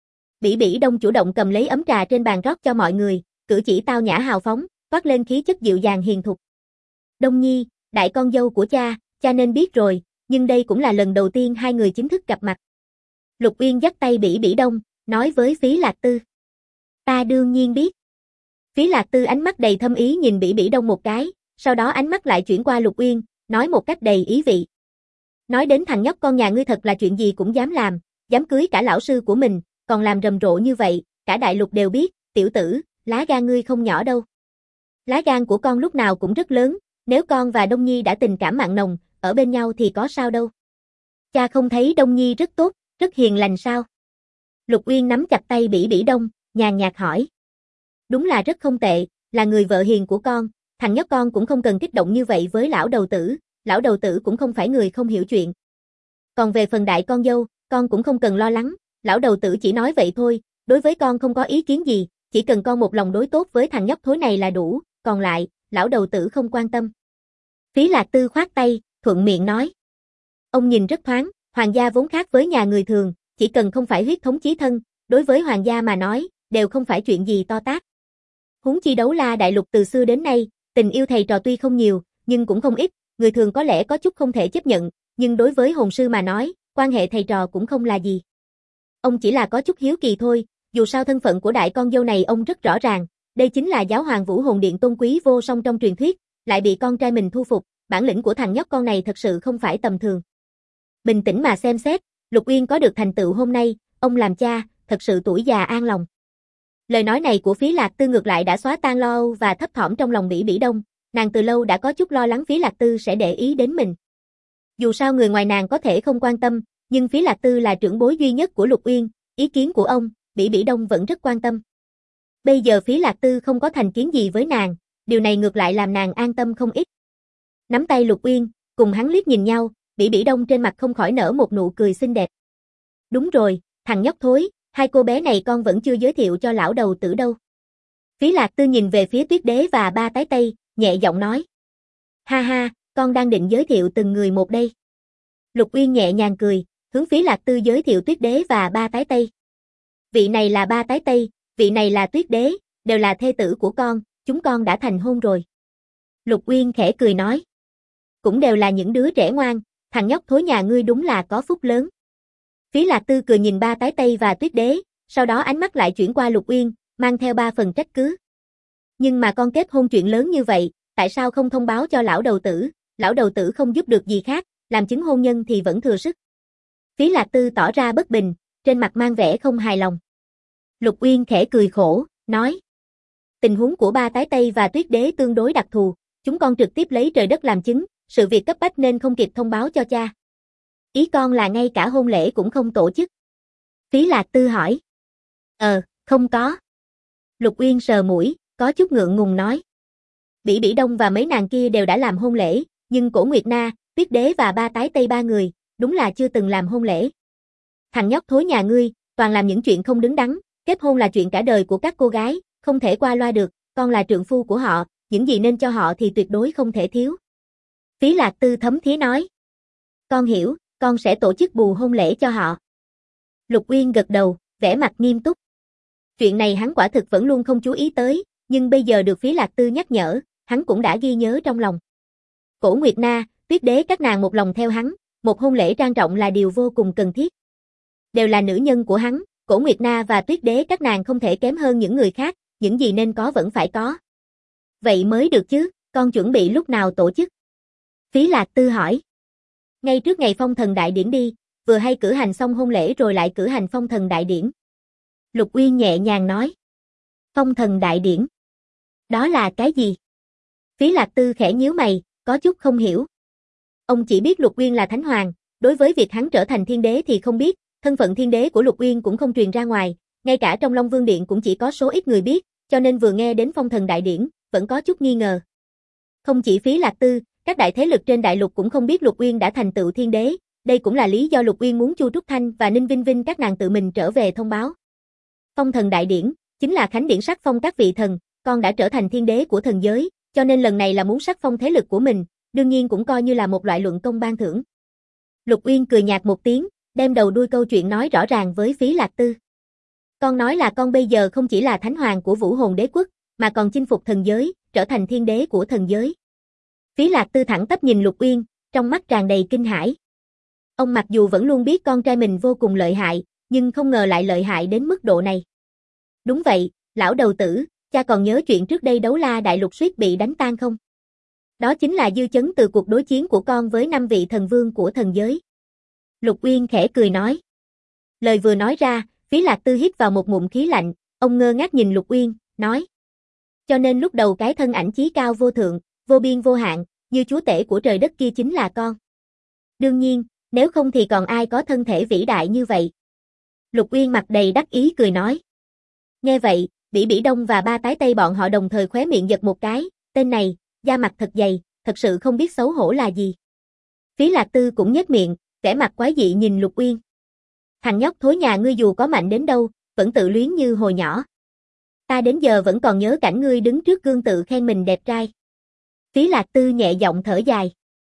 A: Bỉ Bỉ Đông chủ động cầm lấy ấm trà trên bàn rót cho mọi người, cử chỉ tao nhã hào phóng, toát lên khí chất dịu dàng hiền thục. Đông Nhi, đại con dâu của cha nên biết rồi, nhưng đây cũng là lần đầu tiên hai người chính thức gặp mặt. Lục Uyên dắt tay Bỉ Bỉ Đông, nói với Phí Lạc Tư. Ta đương nhiên biết. Phí Lạc Tư ánh mắt đầy thâm ý nhìn Bỉ Bỉ Đông một cái, sau đó ánh mắt lại chuyển qua Lục Uyên, nói một cách đầy ý vị. Nói đến thằng nhóc con nhà ngươi thật là chuyện gì cũng dám làm, dám cưới cả lão sư của mình, còn làm rầm rộ như vậy, cả đại lục đều biết, tiểu tử, lá gan ngươi không nhỏ đâu. Lá gan của con lúc nào cũng rất lớn, nếu con và Đông Nhi đã tình cảm mặn nồng, ở bên nhau thì có sao đâu. Cha không thấy Đông Nhi rất tốt, rất hiền lành sao? Lục Uyên nắm chặt tay Bỉ Bỉ Đông, nhàn nhạt hỏi. Đúng là rất không tệ, là người vợ hiền của con, thằng nhóc con cũng không cần kích động như vậy với lão đầu tử cũng không phải người không hiểu chuyện. Còn về phần đại con dâu, con cũng không cần lo lắng, lão đầu tử chỉ nói vậy thôi, đối với con không có ý kiến gì, chỉ cần con một lòng đối tốt với thằng nhóc thối này là đủ, còn lại, lão đầu tử không quan tâm. Phí Lạc Tư khoát tay, thuận miệng nói. Ông nhìn rất thoáng, hoàng gia vốn khác với nhà người thường, chỉ cần không phải huyết thống chí thân, đối với hoàng gia mà nói, đều không phải chuyện gì to tát. Huống chi Đấu La đại lục từ xưa đến nay, tình yêu thầy trò tuy không nhiều, nhưng cũng không ít, người thường có lẽ có chút không thể chấp nhận, nhưng đối với hồn sư mà nói, quan hệ thầy trò cũng không là gì. Ông chỉ là có chút hiếu kỳ thôi, dù sao thân phận của đại con dâu này ông rất rõ ràng, đây chính là giáo hoàng Vũ Hồn Điện tôn quý vô song trong truyền thuyết, lại bị con trai mình thu phục, bản lĩnh của thằng nhóc con này thật sự không phải tầm thường. Bình tĩnh mà xem xét, Lục Uyên có được thành tựu hôm nay, ông làm cha, thật sự tuổi già an lòng. Lời nói này của Phí Lạc Tư ngược lại đã xóa tan lo âu và thấp thỏm trong lòng Bỉ Bỉ Đông, nàng từ lâu đã có chút lo lắng Phí Lạc Tư sẽ để ý đến mình. Dù sao người ngoài nàng có thể không quan tâm, nhưng Phí Lạc Tư là trưởng bối duy nhất của Lục Uyên, ý kiến của ông, Bỉ Bỉ Đông vẫn rất quan tâm. Bây giờ Phí Lạc Tư không có thành kiến gì với nàng, điều này ngược lại làm nàng an tâm không ít. Nắm tay Lục Uyên, cùng hắn liếc nhìn nhau, Bỉ Bỉ Đông trên mặt không khỏi nở một nụ cười xinh đẹp. Đúng rồi, thằng nhóc thối, hai cô bé này con vẫn chưa giới thiệu cho lão đầu tử đâu. Phí Lạc Tư nhìn về phía Tuyết Đế và Ba Tái Tây, nhẹ giọng nói. Ha ha, con đang định giới thiệu từng người một đây. Lục Uyên nhẹ nhàng cười, hướng Phí Lạc Tư giới thiệu Tuyết Đế và Ba Tái Tây. Vị này là Ba Tái Tây, vị này là Tuyết Đế, đều là thê tử của con, chúng con đã thành hôn rồi. Lục Uyên khẽ cười nói. Cũng đều là những đứa trẻ ngoan, thằng nhóc thối nhà ngươi đúng là có phúc lớn. Phí Lạc Tư cười nhìn Ba Tái Tây và Tuyết Đế, sau đó ánh mắt lại chuyển qua Lục Uyên, mang theo ba phần trách cứ. Nhưng mà con kết hôn chuyện lớn như vậy, tại sao không thông báo cho lão đầu tử không giúp được gì khác, làm chứng hôn nhân thì vẫn thừa sức. Phí Lạc Tư tỏ ra bất bình, trên mặt mang vẻ không hài lòng. Lục Uyên khẽ cười khổ, nói. Tình huống của Ba Tái Tây và Tuyết Đế tương đối đặc thù, chúng con trực tiếp lấy trời đất làm chứng, sự việc cấp bách nên không kịp thông báo cho cha. Ý con là ngay cả hôn lễ cũng không tổ chức. Phí Lạc Tư hỏi. Không có. Lục Uyên sờ mũi, có chút ngượng ngùng nói. Bỉ Bỉ Đông và mấy nàng kia đều đã làm hôn lễ, nhưng Cổ Nguyệt Na, Tuyết Đế và Ba Tái Tây ba người, đúng là chưa từng làm hôn lễ. Thằng nhóc thối nhà ngươi, toàn làm những chuyện không đứng đắn, kết hôn là chuyện cả đời của các cô gái, không thể qua loa được, con là trượng phu của họ, những gì nên cho họ thì tuyệt đối không thể thiếu. Phí Lạc Tư thấm thía nói. Con hiểu, con sẽ tổ chức bù hôn lễ cho họ. Lục Uyên gật đầu, vẻ mặt nghiêm túc. Chuyện này hắn quả thực vẫn luôn không chú ý tới, nhưng bây giờ được Phí Lạc Tư nhắc nhở, hắn cũng đã ghi nhớ trong lòng. Cổ Nguyệt Na, Tuyết Đế các nàng một lòng theo hắn, một hôn lễ trang trọng là điều vô cùng cần thiết. Đều là nữ nhân của hắn, Cổ Nguyệt Na và Tuyết Đế các nàng không thể kém hơn những người khác, những gì nên có vẫn phải có. Vậy mới được chứ, con chuẩn bị lúc nào tổ chức? Phí Lạc Tư hỏi. Ngay trước ngày phong thần đại điển đi, vừa hay cử hành xong hôn lễ rồi lại cử hành phong thần đại điển. Lục Uyên nhẹ nhàng nói. Phong thần đại điển? Đó là cái gì? Phí Lạc Tư khẽ nhíu mày, có chút không hiểu. Ông chỉ biết Lục Uyên là Thánh Hoàng, đối với việc hắn trở thành thiên đế thì không biết, thân phận thiên đế của Lục Uyên cũng không truyền ra ngoài, ngay cả trong Long Vương Điện cũng chỉ có số ít người biết, cho nên vừa nghe đến phong thần đại điển, vẫn có chút nghi ngờ. Không chỉ Phí Lạc Tư, các đại thế lực trên đại lục cũng không biết Lục Uyên đã thành tựu thiên đế, đây cũng là lý do Lục Uyên muốn Chu Trúc Thanh và Ninh Vinh Vinh các nàng tự mình trở về thông báo. Phong thần đại điển, chính là khánh điển sắc phong các vị thần, con đã trở thành thiên đế của thần giới, cho nên lần này là muốn sắc phong thế lực của mình, đương nhiên cũng coi như là một loại luận công ban thưởng. Lục Uyên cười nhạt một tiếng, đem đầu đuôi câu chuyện nói rõ ràng với Phí Lạc Tư. Con nói là con bây giờ không chỉ là thánh hoàng của Vũ Hồn Đế quốc, mà còn chinh phục thần giới, trở thành thiên đế của thần giới. Phí Lạc Tư thẳng tắp nhìn Lục Uyên, trong mắt tràn đầy kinh hãi. Ông mặc dù vẫn luôn biết con trai mình vô cùng lợi hại, nhưng không ngờ lại lợi hại đến mức độ này. Đúng vậy, lão đầu tử, cha còn nhớ chuyện trước đây Đấu La Đại Lục suýt bị đánh tan không? Đó chính là dư chấn từ cuộc đối chiến của con với 5 vị thần vương của thần giới. Lục Uyên khẽ cười nói. Lời vừa nói ra, Phí Lạc Tư hít vào một ngụm khí lạnh, ông ngơ ngác nhìn Lục Uyên, nói. Cho nên lúc đầu cái thân ảnh chí cao vô thượng, vô biên vô hạn, như chúa tể của trời đất kia chính là con. Đương nhiên, nếu không thì còn ai có thân thể vĩ đại như vậy. Lục Uyên mặt đầy đắc ý cười nói. Nghe vậy, Bỉ Bỉ Đông và Ba Tái Tây bọn họ đồng thời khóe miệng giật một cái, tên này, da mặt thật dày, thật sự không biết xấu hổ là gì. Phí Lạc Tư cũng nhếch miệng, vẻ mặt quái dị nhìn Lục Uyên. Thằng nhóc thối nhà ngươi dù có mạnh đến đâu, vẫn tự luyến như hồi nhỏ. Ta đến giờ vẫn còn nhớ cảnh ngươi đứng trước gương tự khen mình đẹp trai. Phí Lạc Tư nhẹ giọng thở dài.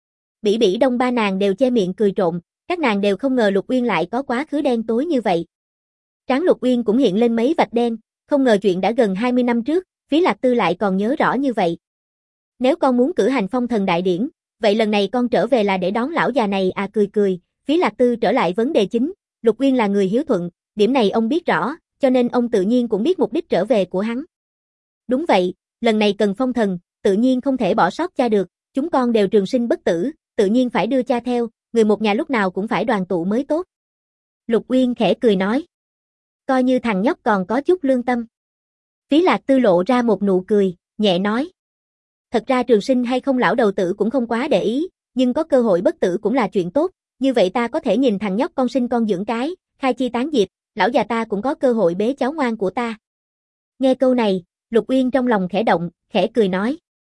A: Bỉ Bỉ Đông ba nàng đều che miệng cười trộm, các nàng đều không ngờ Lục Uyên lại có quá khứ đen tối như vậy. Trán Lục Uyên cũng hiện lên mấy vạch đen, không ngờ chuyện đã gần 20 năm trước, Phí Lạc Tư lại còn nhớ rõ như vậy. Nếu con muốn cử hành phong thần đại điển, vậy lần này con trở về là để đón lão già này à? Cười, Phí Lạc Tư trở lại vấn đề chính, Lục Uyên là người hiếu thuận, điểm này ông biết rõ, cho nên ông tự nhiên cũng biết mục đích trở về của hắn. Đúng vậy, lần này cần phong thần, tự nhiên không thể bỏ sót cha được, chúng con đều trường sinh bất tử, tự nhiên phải đưa cha theo, người một nhà lúc nào cũng phải đoàn tụ mới tốt. Lục Uyên khẽ cười nói. Coi như thằng nhóc còn có chút lương tâm. Phí Lạc Tư lộ ra một nụ cười, nhẹ nói. Thật ra trường sinh hay không lão đầu tử cũng không quá để ý, nhưng có cơ hội bất tử cũng là chuyện tốt, như vậy ta có thể nhìn thằng nhóc con sinh con dưỡng cái, khai chi tán diệp, lão già ta cũng có cơ hội bế cháu ngoan của ta. Nghe câu này, Lục Uyên trong lòng khẽ động, khẽ cười nói.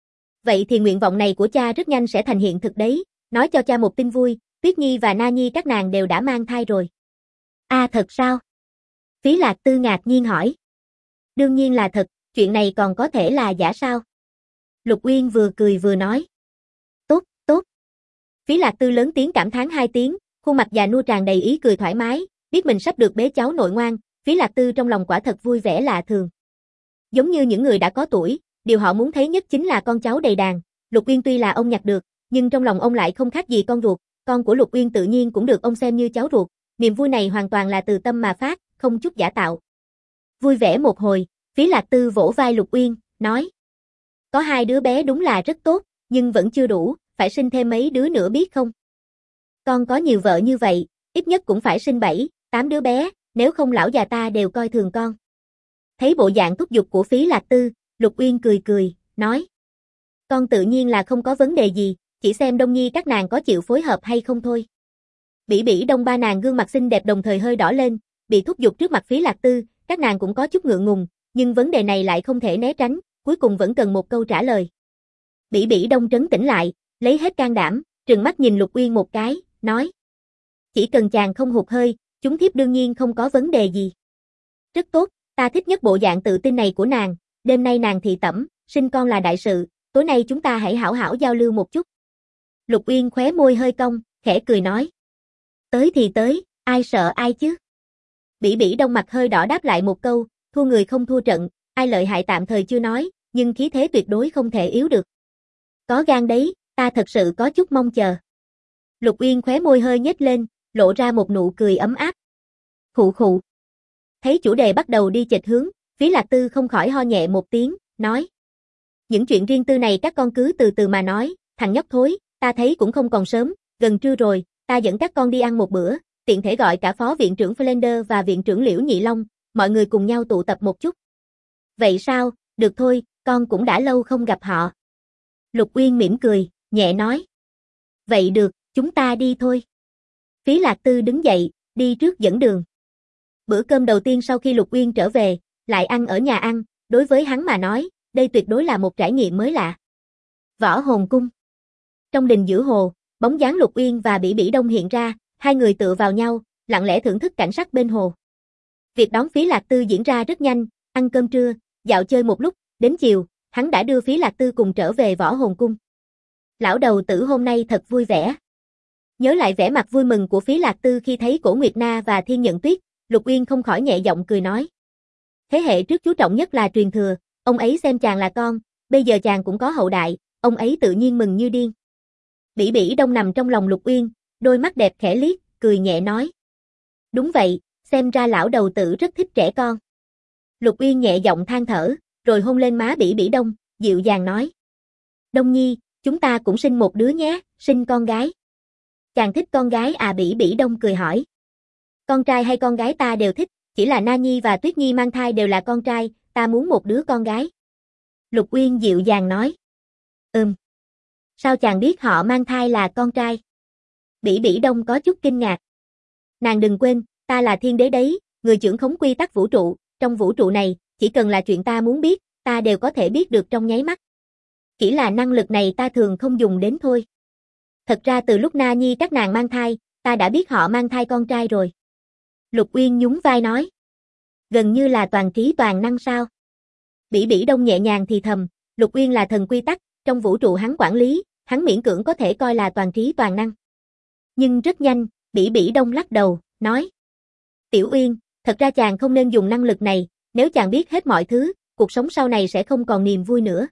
A: Vậy thì nguyện vọng này của cha rất nhanh sẽ thành hiện thực đấy, nói cho cha một tin vui, Tuyết Nhi và Na Nhi các nàng đều đã mang thai rồi. À thật sao? Phí Lạc Tư ngạc nhiên hỏi. Đương nhiên là thật, chuyện này còn có thể là giả sao? Lục Uyên vừa cười vừa nói. Tốt, tốt. Phí Lạc Tư lớn tiếng cảm thán 2 tiếng, khuôn mặt già nua tràn đầy ý cười thoải mái, biết mình sắp được bế cháu nội ngoan, Phí Lạc Tư trong lòng quả thật vui vẻ lạ thường. Giống như những người đã có tuổi, điều họ muốn thấy nhất chính là con cháu đầy đàn, Lục Uyên tuy là ông nhặt được, nhưng trong lòng ông lại không khác gì con ruột, con của Lục Uyên tự nhiên cũng được ông xem như cháu ruột, niềm vui này hoàn toàn là từ tâm mà phát, không chút giả tạo. Vui vẻ một hồi, Phí Lạc Tư vỗ vai Lục Uyên, nói. Có 2 đứa bé đúng là rất tốt, nhưng vẫn chưa đủ, phải sinh thêm mấy đứa nữa biết không? Con có nhiều vợ như vậy, ít nhất cũng phải sinh 7, 8 đứa bé, nếu không lão già ta đều coi thường con. Thấy bộ dạng thúc giục của Phí Lạc Tư, Lục Uyên cười, nói. Con tự nhiên là không có vấn đề gì, chỉ xem Đông Nhi các nàng có chịu phối hợp hay không thôi. Bỉ Bỉ Đông ba nàng gương mặt xinh đẹp đồng thời hơi đỏ lên, bị thúc giục trước mặt Phí Lạc Tư, các nàng cũng có chút ngượng ngùng, nhưng vấn đề này lại không thể né tránh, cuối cùng vẫn cần một câu trả lời. Bỉ Bỉ Đông trấn tĩnh lại, lấy hết can đảm, trừng mắt nhìn Lục Uyên một cái, nói. Chỉ cần chàng không hụt hơi, chúng thiếp đương nhiên không có vấn đề gì. Rất tốt, ta thích nhất bộ dạng tự tin này của nàng, đêm nay nàng thị tẩm, sinh con là đại sự, tối nay chúng ta hãy hảo hảo giao lưu một chút. Lục Uyên khóe môi hơi cong, khẽ cười nói. Tới thì tới, ai sợ ai chứ? Bỉ Bỉ Đông mặt hơi đỏ đáp lại một câu, thua người không thua trận, ai lợi hại tạm thời chưa nói, nhưng khí thế tuyệt đối không thể yếu được. Có gan đấy, ta thật sự có chút mong chờ. Lục Uyên khóe môi hơi nhếch lên, lộ ra một nụ cười ấm áp. Khụ khụ. Thấy chủ đề bắt đầu đi chệch hướng, Phí Lạc Tư không khỏi ho nhẹ một tiếng, nói. Những chuyện riêng tư này các con cứ từ từ mà nói, thằng nhóc thối, ta thấy cũng không còn sớm, gần trưa rồi, ta dẫn các con đi ăn một bữa, tiện thể gọi cả phó viện trưởng Flender và viện trưởng Liễu Nhị Long, mọi người cùng nhau tụ tập một chút. Vậy sao, được thôi, con cũng đã lâu không gặp họ. Lục Uyên mỉm cười, nhẹ nói. Vậy được, chúng ta đi thôi. Phí Lạc Tư đứng dậy, đi trước dẫn đường. Bữa cơm đầu tiên sau khi Lục Uyên trở về, lại ăn ở nhà ăn, đối với hắn mà nói, đây tuyệt đối là một trải nghiệm mới lạ. Võ Hồn Cung. Trong đình giữa hồ, bóng dáng Lục Uyên và Bỉ Bỉ Đông hiện ra, 2 người tựa vào nhau, lặng lẽ thưởng thức cảnh sắc bên hồ. Việc đón Phí Lạc Tư diễn ra rất nhanh, ăn cơm trưa, dạo chơi một lúc, đến chiều, hắn đã đưa Phí Lạc Tư cùng trở về Võ Hồn Cung. Lão đầu tử hôm nay thật vui vẻ. Nhớ lại vẻ mặt vui mừng của Phí Lạc Tư khi thấy Cổ Nguyệt Na và Thiên Nhận Tuyết, Lục Uyên không khỏi nhẹ giọng cười nói. Thế hệ trước chú trọng nhất là truyền thừa, ông ấy xem chàng là con, bây giờ chàng cũng có hậu đại, ông ấy tự nhiên mừng như điên. Bỉ Bỉ Đông nằm trong lòng Lục Uyên, đôi mắt đẹp khẽ liếc, cười nhẹ nói. Đúng vậy, xem ra lão đầu tử rất thích trẻ con. Lục Uyên nhẹ giọng than thở, rồi hôn lên má Bỉ Bỉ Đông, dịu dàng nói. Đông Nhi, chúng ta cũng sinh một đứa nhé, sinh con gái. Chàng thích con gái à? Bỉ Bỉ Đông cười hỏi. Con trai hay con gái ta đều thích, chỉ là Na Nhi và Tuyết Nhi mang thai đều là con trai, ta muốn một đứa con gái. Lục Uyên dịu dàng nói. Sao chàng biết họ mang thai là con trai? Bỉ Bỉ Đông có chút kinh ngạc. Nàng đừng quên, ta là thiên đế đấy, người trưởng khống quy tắc vũ trụ, trong vũ trụ này, chỉ cần là chuyện ta muốn biết, ta đều có thể biết được trong nháy mắt. Chỉ là năng lực này ta thường không dùng đến thôi. Thật ra từ lúc Na Nhi các nàng mang thai, ta đã biết họ mang thai con trai rồi. Lục Uyên nhún vai nói. Gần như là toàn trí toàn năng sao? Bỉ Bỉ Đông nhẹ nhàng thì thầm, Lục Uyên là thần quy tắc, trong vũ trụ hắn quản lý, hắn miễn cưỡng có thể coi là toàn trí toàn năng. Nhưng rất nhanh, Bỉ Bỉ Đông lắc đầu, nói. Tiểu Uyên, thật ra chàng không nên dùng năng lực này, nếu chàng biết hết mọi thứ, cuộc sống sau này sẽ không còn niềm vui nữa.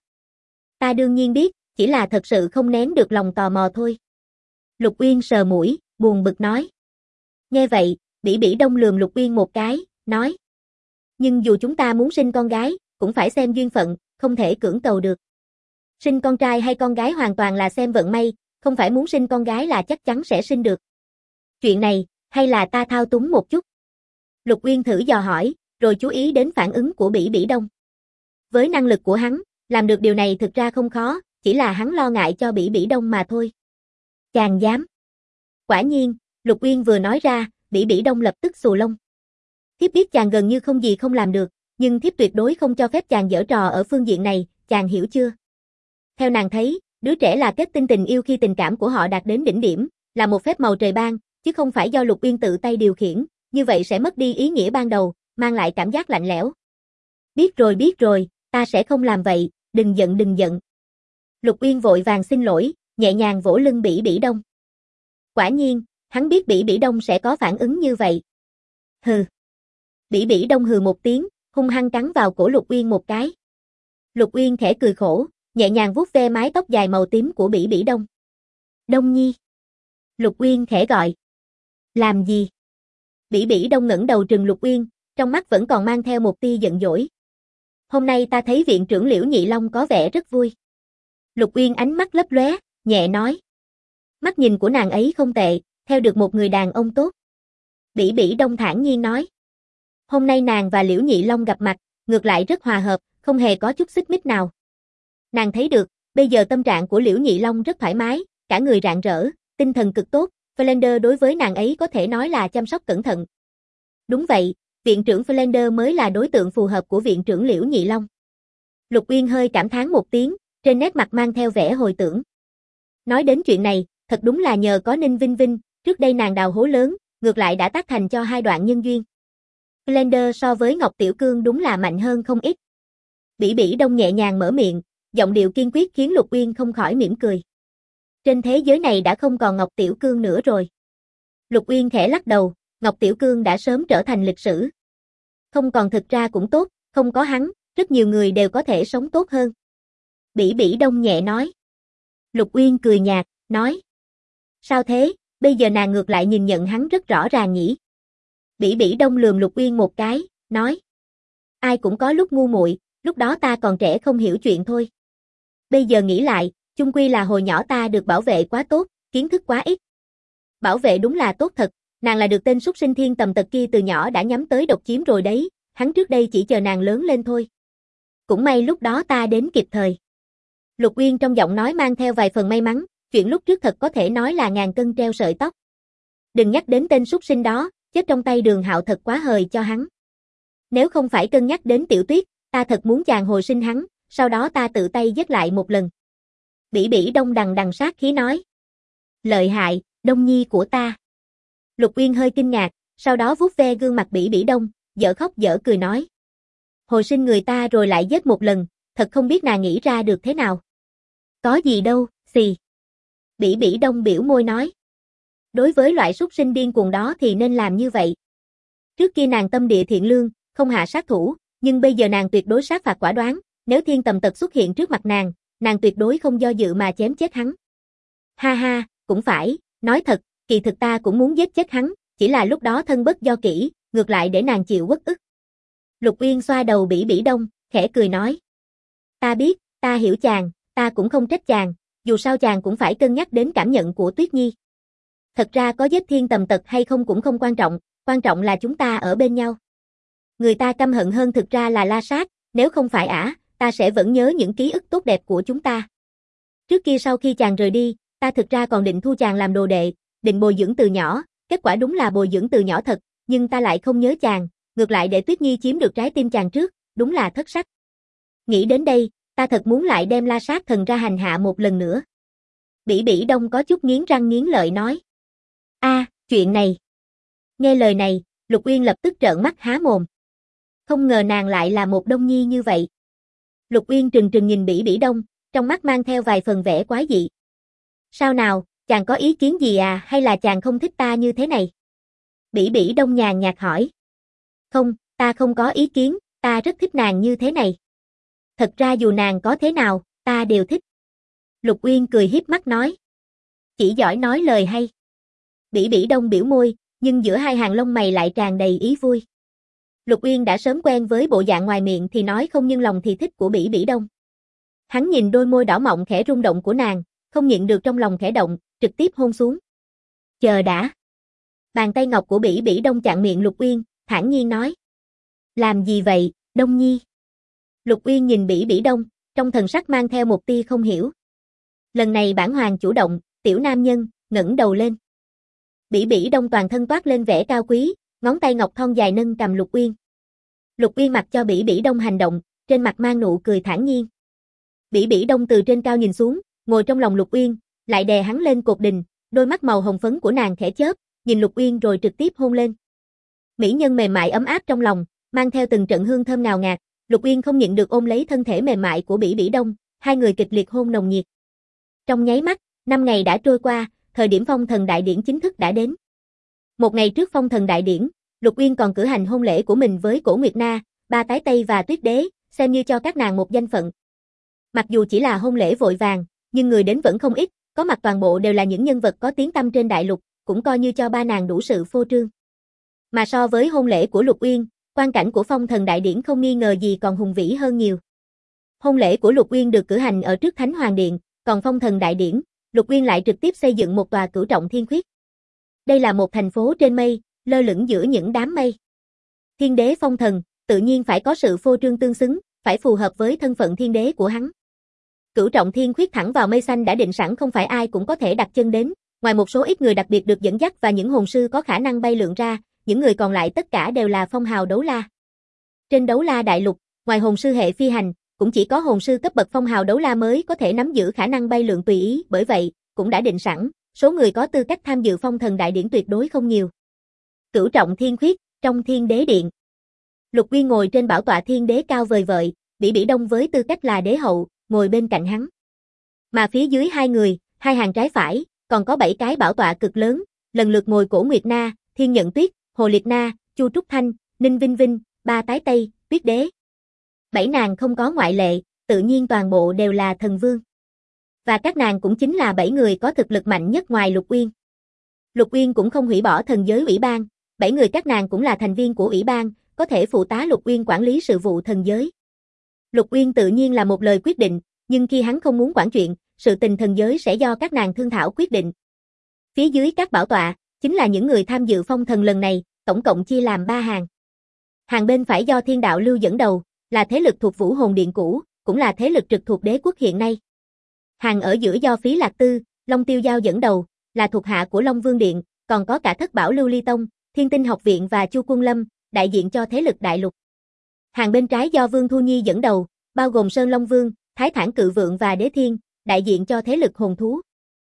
A: Ta đương nhiên biết, chỉ là thật sự không nén được lòng tò mò thôi. Lục Uyên sờ mũi, buồn bực nói. Nghe vậy, Bỉ Bỉ Đông lườm Lục Uyên một cái, nói. Nhưng dù chúng ta muốn sinh con gái, cũng phải xem duyên phận, không thể cưỡng cầu được. Sinh con trai hay con gái hoàn toàn là xem vận may, không phải muốn sinh con gái là chắc chắn sẽ sinh được. Chuyện này, hay là ta thao túng một chút? Lục Uyên thử dò hỏi, rồi chú ý đến phản ứng của Bỉ Bỉ Đông. Với năng lực của hắn, làm được điều này thực ra không khó, chỉ là hắn lo ngại cho Bỉ Bỉ Đông mà thôi. Chàng dám. Quả nhiên, Lục Uyên vừa nói ra, Bỉ Bỉ Đông lập tức xù lông. Thiếp biết chàng gần như không gì không làm được, nhưng thiếp tuyệt đối không cho phép chàng giở trò ở phương diện này, chàng hiểu chưa? Theo nàng thấy, đứa trẻ là kết tinh tình yêu khi tình cảm của họ đạt đến đỉnh điểm, là một phép màu trời ban, chứ không phải do Lục Uyên tự tay điều khiển, như vậy sẽ mất đi ý nghĩa ban đầu, mang lại cảm giác lạnh lẽo. Biết rồi, ta sẽ không làm vậy, đừng giận. Lục Uyên vội vàng xin lỗi, nhẹ nhàng vỗ lưng Bỉ Bỉ Đông. Quả nhiên, hắn biết Bỉ Bỉ Đông sẽ có phản ứng như vậy. Hừ. Bỉ Bỉ Đông hừ một tiếng, hung hăng cắn vào cổ Lục Uyên một cái. Lục Uyên khẽ cười khổ, nhẹ nhàng vuốt ve mái tóc dài màu tím của Bỉ Bỉ Đông. Đông Nhi. Lục Uyên khẽ gọi. Làm gì? Bỉ Bỉ Đông ngẩng đầu trừng Lục Uyên, trong mắt vẫn còn mang theo một tia giận dỗi. Hôm nay ta thấy viện trưởng Liễu Nhị Long có vẻ rất vui. Lục Uyên ánh mắt lấp lóe, nhẹ nói. Mắt nhìn của nàng ấy không tệ, theo được một người đàn ông tốt. Bỉ Bỉ Đông thản nhiên nói. Hôm nay nàng và Liễu Nhị Long gặp mặt, ngược lại rất hòa hợp, không hề có chút xích mích nào. Nàng thấy được, bây giờ tâm trạng của Liễu Nhị Long rất thoải mái, cả người rạng rỡ, tinh thần cực tốt, Flander đối với nàng ấy có thể nói là chăm sóc cẩn thận. Đúng vậy, viện trưởng Flander mới là đối tượng phù hợp của viện trưởng Liễu Nhị Long. Lục Uyên hơi cảm thán một tiếng, trên nét mặt mang theo vẻ hồi tưởng. Nói đến chuyện này, thật đúng là nhờ có Ninh Vinh Vinh, trước đây nàng đào hố lớn, ngược lại đã tác thành cho hai đoạn nhân duyên. Flander so với Ngọc Tiểu Cương đúng là mạnh hơn không ít. Bỉ Bỉ Đông nhẹ nhàng mở miệng, giọng điệu kiên quyết khiến Lục Uyên không khỏi mỉm cười. Trên thế giới này đã không còn Ngọc Tiểu Cương nữa rồi. Lục Uyên khẽ lắc đầu, Ngọc Tiểu Cương đã sớm trở thành lịch sử. Không còn thực ra cũng tốt, không có hắn, rất nhiều người đều có thể sống tốt hơn. Bỉ Bỉ Đông nhẹ nói. Lục Uyên cười nhạt, nói. Sao thế, bây giờ nàng ngược lại nhìn nhận hắn rất rõ ràng nhỉ? Bỉ Bỉ Đông lườm Lục Uyên một cái, nói. Ai cũng có lúc ngu muội, lúc đó ta còn trẻ không hiểu chuyện thôi. Bây giờ nghĩ lại, chung quy là hồi nhỏ ta được bảo vệ quá tốt, kiến thức quá ít. Bảo vệ đúng là tốt thật, nàng là được tên súc sinh thiên tầm tật kia từ nhỏ đã nhắm tới độc chiếm rồi đấy, hắn trước đây chỉ chờ nàng lớn lên thôi. Cũng may lúc đó ta đến kịp thời. Lục Uyên trong giọng nói mang theo vài phần may mắn, chuyện lúc trước thật có thể nói là ngàn cân treo sợi tóc. Đừng nhắc đến tên súc sinh đó, chết trong tay Đường Hạo thật quá hời cho hắn. Nếu không phải cân nhắc đến Tiểu Tuyết, ta thật muốn chàng hồi sinh hắn, sau đó ta tự tay giết lại một lần. Bỉ Bỉ Đông đằng sát khí nói. Lợi hại, Đông Nhi của ta. Lục Uyên hơi kinh ngạc, sau đó vuốt ve gương mặt Bỉ Bỉ Đông, dở khóc dở cười nói. Hồi sinh người ta rồi lại giết một lần, thật không biết nàng nghĩ ra được thế nào. Có gì đâu, xì. Bỉ Bỉ Đông biểu môi nói. Đối với loại súc sinh điên cuồng đó thì nên làm như vậy. Trước kia nàng tâm địa thiện lương, không hạ sát thủ, nhưng bây giờ nàng tuyệt đối sát phạt quả đoán, nếu Thiên Tầm Tật xuất hiện trước mặt nàng tuyệt đối không do dự mà chém chết hắn. Ha ha, cũng phải, nói thật, kỳ thực ta cũng muốn giết chết hắn, chỉ là lúc đó thân bất do kỹ, ngược lại để nàng chịu uất ức. Lục Uyên xoa đầu Bỉ Bỉ Đông, khẽ cười nói. Ta biết, ta hiểu chàng, ta cũng không trách chàng, dù sao chàng cũng phải cân nhắc đến cảm nhận của Tuyết Nhi. Thật ra có giết Thiên Tầm Tật hay không cũng không quan trọng là chúng ta ở bên nhau. Người ta căm hận hơn thực ra là La Sát, nếu không phải ta sẽ vẫn nhớ những ký ức tốt đẹp của chúng ta. Trước kia sau khi chàng rời đi, ta thực ra còn định thu chàng làm đồ đệ, định bồi dưỡng từ nhỏ, kết quả đúng là bồi dưỡng từ nhỏ thật, nhưng ta lại không nhớ chàng, ngược lại để Tuyết Nhi chiếm được trái tim chàng trước, đúng là thất sách. Nghĩ đến đây, ta thật muốn lại đem La Sát thần ra hành hạ một lần nữa. Bỉ Bỉ Đông có chút nghiến răng nghiến lợi nói. Chuyện này. Nghe lời này, Lục Uyên lập tức trợn mắt há mồm. Không ngờ nàng lại là một Đông Nhi như vậy. Lục Uyên trừng trừng nhìn Bỉ Bỉ Đông, trong mắt mang theo vài phần vẻ quái dị. Sao nào, chàng có ý kiến gì hay là chàng không thích ta như thế này? Bỉ Bỉ Đông nhàn nhạt hỏi. Không, ta không có ý kiến, ta rất thích nàng như thế này. Thật ra dù nàng có thế nào, ta đều thích. Lục Uyên cười hiếp mắt nói. Chỉ giỏi nói lời hay. Bỉ Bỉ Đông biểu môi, nhưng giữa hai hàng lông mày lại tràn đầy ý vui. Lục Uyên đã sớm quen với bộ dạng ngoài miệng thì nói không nhưng lòng thì thích của Bỉ Bỉ Đông. Hắn nhìn đôi môi đỏ mọng khẽ rung động của nàng, không nhịn được trong lòng khẽ động, trực tiếp hôn xuống. Chờ đã. Bàn tay ngọc của Bỉ Bỉ Đông chặn miệng Lục Uyên, thản nhiên nói. Làm gì vậy, Đông Nhi? Lục Uyên nhìn Bỉ Bỉ Đông, trong thần sắc mang theo một tia không hiểu. Lần này bản hoàng chủ động, tiểu nam nhân, ngẩng đầu lên. Bỉ Bỉ Đông toàn thân toát lên vẻ cao quý, ngón tay ngọc thon dài nâng cầm Lục Uyên. Lục Uyên mặc cho Bỉ Bỉ Đông hành động, trên mặt mang nụ cười thản nhiên. Bỉ Bỉ Đông từ trên cao nhìn xuống, ngồi trong lòng Lục Uyên, lại đè hắn lên cột đình, đôi mắt màu hồng phấn của nàng khẽ chớp, nhìn Lục Uyên rồi trực tiếp hôn lên. Mỹ nhân mềm mại ấm áp trong lòng, mang theo từng trận hương thơm ngào ngạt, Lục Uyên không nhịn được ôm lấy thân thể mềm mại của Bỉ Bỉ Đông, hai người kịch liệt hôn nồng nhiệt. Trong nháy mắt, 5 ngày đã trôi qua, thời điểm phong thần đại điển chính thức đã đến. Một ngày trước phong thần đại điển, Lục Uyên còn cử hành hôn lễ của mình với Cổ Nguyệt Na, Ba Tái Tây và Tuyết Đế, xem như cho các nàng một danh phận. Mặc dù chỉ là hôn lễ vội vàng, nhưng người đến vẫn không ít, có mặt toàn bộ đều là những nhân vật có tiếng tăm trên đại lục, cũng coi như cho ba nàng đủ sự phô trương. Mà so với hôn lễ của Lục Uyên, quan cảnh của phong thần đại điển không nghi ngờ gì còn hùng vĩ hơn nhiều. Hôn lễ của Lục Uyên được cử hành ở trước Thánh Hoàng Điện, còn phong thần đại điển, Lục Uyên lại trực tiếp xây dựng một tòa Cửu Trọng Thiên Khuyết. Đây là một thành phố trên mây, lơ lửng giữa những đám mây. Thiên đế phong thần, tự nhiên phải có sự phô trương tương xứng, phải phù hợp với thân phận thiên đế của hắn. Cửu Trọng Thiên Khuyết thẳng vào mây xanh đã định sẵn không phải ai cũng có thể đặt chân đến, ngoài một số ít người đặc biệt được dẫn dắt và những hồn sư có khả năng bay lượn ra, những người còn lại tất cả đều là phong hào đấu la. Trên đấu la đại lục, ngoài hồn sư hệ phi hành, cũng chỉ có hồn sư cấp bậc phong hào đấu la mới có thể nắm giữ khả năng bay lượn tùy ý, bởi vậy, cũng đã định sẵn, số người có tư cách tham dự phong thần đại điển tuyệt đối không nhiều. Cửu Trọng Thiên Khuyết, trong Thiên Đế Điện. Lục Uyên ngồi trên bảo tọa thiên đế cao vời vợi, Bỉ Bỉ Đông với tư cách là đế hậu, ngồi bên cạnh hắn. Mà phía dưới hai người, hai hàng trái phải, còn có 7 cái bảo tọa cực lớn, lần lượt ngồi Cổ Nguyệt Na, Thiên Nhận Tuyết, Hồ Liệt Na, Chu Trúc Thanh, Ninh Vinh Vinh, Ba Tái Tây, Tuyết Đế. 7 nàng không có ngoại lệ, tự nhiên toàn bộ đều là thần vương. Và các nàng cũng chính là 7 người có thực lực mạnh nhất ngoài Lục Uyên. Lục Uyên cũng không hủy bỏ thần giới ủy ban, 7 người các nàng cũng là thành viên của ủy ban, có thể phụ tá Lục Uyên quản lý sự vụ thần giới. Lục Uyên tự nhiên là một lời quyết định, nhưng khi hắn không muốn quản chuyện, sự tình thần giới sẽ do các nàng thương thảo quyết định. Phía dưới các bảo tọa, chính là những người tham dự phong thần lần này, tổng cộng chia làm 3 hàng. Hàng bên phải do Thiên Đạo Lưu dẫn đầu, là thế lực thuộc Vũ Hồn Điện cũ, cũng là thế lực trực thuộc đế quốc hiện nay. Hàng ở giữa do Phí Lạc Tư, Long Tiêu Giao dẫn đầu, là thuộc hạ của Long Vương Điện, còn có cả Thất Bảo Lưu Ly Tông, Thiên Tinh Học Viện và Chu Quân Lâm, đại diện cho thế lực đại lục. Hàng bên trái do Vương Thu Nhi dẫn đầu, bao gồm Sơn Long Vương, Thái Thản Cự Vượng và Đế Thiên, đại diện cho thế lực hồn thú.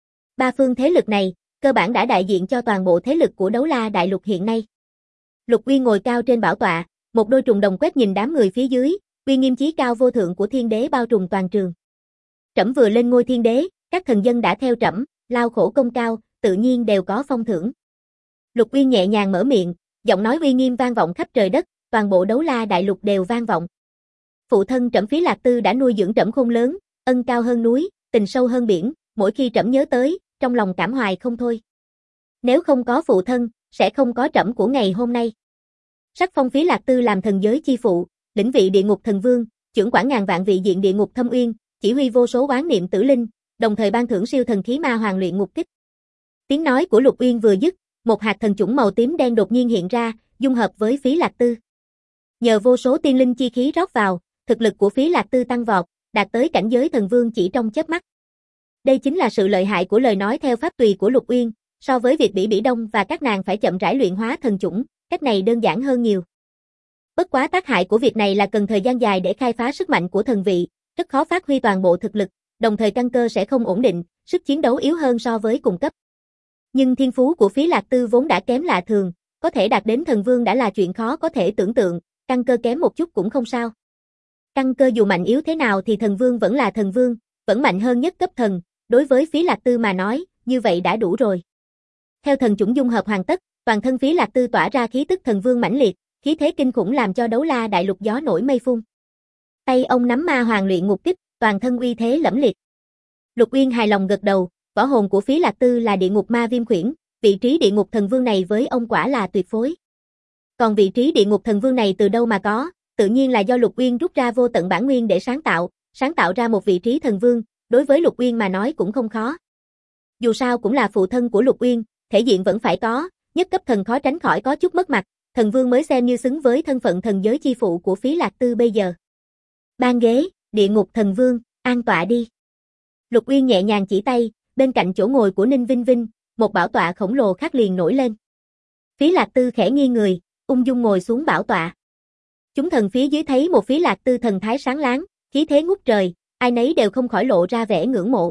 A: 3 phương thế lực này, cơ bản đã đại diện cho toàn bộ thế lực của đấu la đại lục hiện nay. Lục Uyên ngồi cao trên bảo tọa, một đôi trùng đồng quét nhìn đám người phía dưới, uy nghiêm chí cao vô thượng của thiên đế bao trùm toàn trường. Trẫm vừa lên ngôi thiên đế, các thần dân đã theo trẫm, lao khổ công cao, tự nhiên đều có phong thưởng. Lục Uyên nhẹ nhàng mở miệng, giọng nói uy nghiêm vang vọng khắp trời đất, toàn bộ Đấu La đại lục đều vang vọng. Phụ thân trẫm Phí Lạc Tư đã nuôi dưỡng trẫm khôn lớn, ân cao hơn núi, tình sâu hơn biển, mỗi khi trẫm nhớ tới, trong lòng cảm hoài không thôi. Nếu không có phụ thân, sẽ không có trẫm của ngày hôm nay. Sắc phong Phí Lạc Tư làm thần giới chi phụ, lĩnh vị địa ngục thần vương, trưởng quản ngàn vạn vị diện địa ngục thâm uyên, chỉ huy vô số oán niệm tử linh, đồng thời ban thưởng siêu thần khí ma hoàng luyện ngục kích. Tiếng nói của Lục Uyên vừa dứt, một hạt thần chủng màu tím đen đột nhiên hiện ra, dung hợp với Phí Lạc Tư. Nhờ vô số tiên linh chi khí rót vào, thực lực của Phí Lạc Tư tăng vọt, đạt tới cảnh giới thần vương chỉ trong chớp mắt. Đây chính là sự lợi hại của lời nói theo pháp tùy của Lục Uyên, so với việc Bỉ Đông và các nàng phải chậm rãi luyện hóa thần chủng, cách này đơn giản hơn nhiều. Bất quá tác hại của việc này là cần thời gian dài để khai phá sức mạnh của thần vị, rất khó phát huy toàn bộ thực lực, đồng thời căn cơ sẽ không ổn định, sức chiến đấu yếu hơn so với cùng cấp. Nhưng thiên phú của Phí Lạc Tư vốn đã kém lạ thường, có thể đạt đến thần vương đã là chuyện khó có thể tưởng tượng, căn cơ kém một chút cũng không sao. Căn cơ dù mạnh yếu thế nào thì thần vương vẫn là thần vương, vẫn mạnh hơn nhất cấp thần, đối với Phí Lạc Tư mà nói, như vậy đã đủ rồi. Theo thần chủng dung hợp hoàn tất, toàn thân Phí Lạc Tư tỏa ra khí tức thần vương mãnh liệt, khí thế kinh khủng làm cho Đấu La đại lục gió nổi mây phun. Tay ông nắm ma hoàng luyện ngục kích, toàn thân uy thế lẫm liệt. Lục Uyên hài lòng gật đầu, võ hồn của Phí Lạc Tư là địa ngục ma viêm khuyển, vị trí địa ngục thần vương này với ông quả là tuyệt phối. Còn vị trí địa ngục thần vương này từ đâu mà có, tự nhiên là do Lục Uyên rút ra vô tận bản nguyên để sáng tạo ra một vị trí thần vương, đối với Lục Uyên mà nói cũng không khó. Dù sao cũng là phụ thân của Lục Uyên, thể diện vẫn phải có, nhất cấp thần khó tránh khỏi có chút mất mặt, thần vương mới xem như xứng với thân phận thần giới chi phụ của Phí Lạc Tư bây giờ. Ban ghế, địa ngục thần vương, an tọa đi. Lục Uyên nhẹ nhàng chỉ tay, bên cạnh chỗ ngồi của Ninh Vinh Vinh, một bảo tọa khổng lồ khác liền nổi lên. Phí Lạc Tư khẽ nghiêng người, ung dung ngồi xuống bảo tọa. Chúng thần phía dưới thấy một Phí Lạc Tư thần thái sáng láng, khí thế ngút trời, ai nấy đều không khỏi lộ ra vẻ ngưỡng mộ.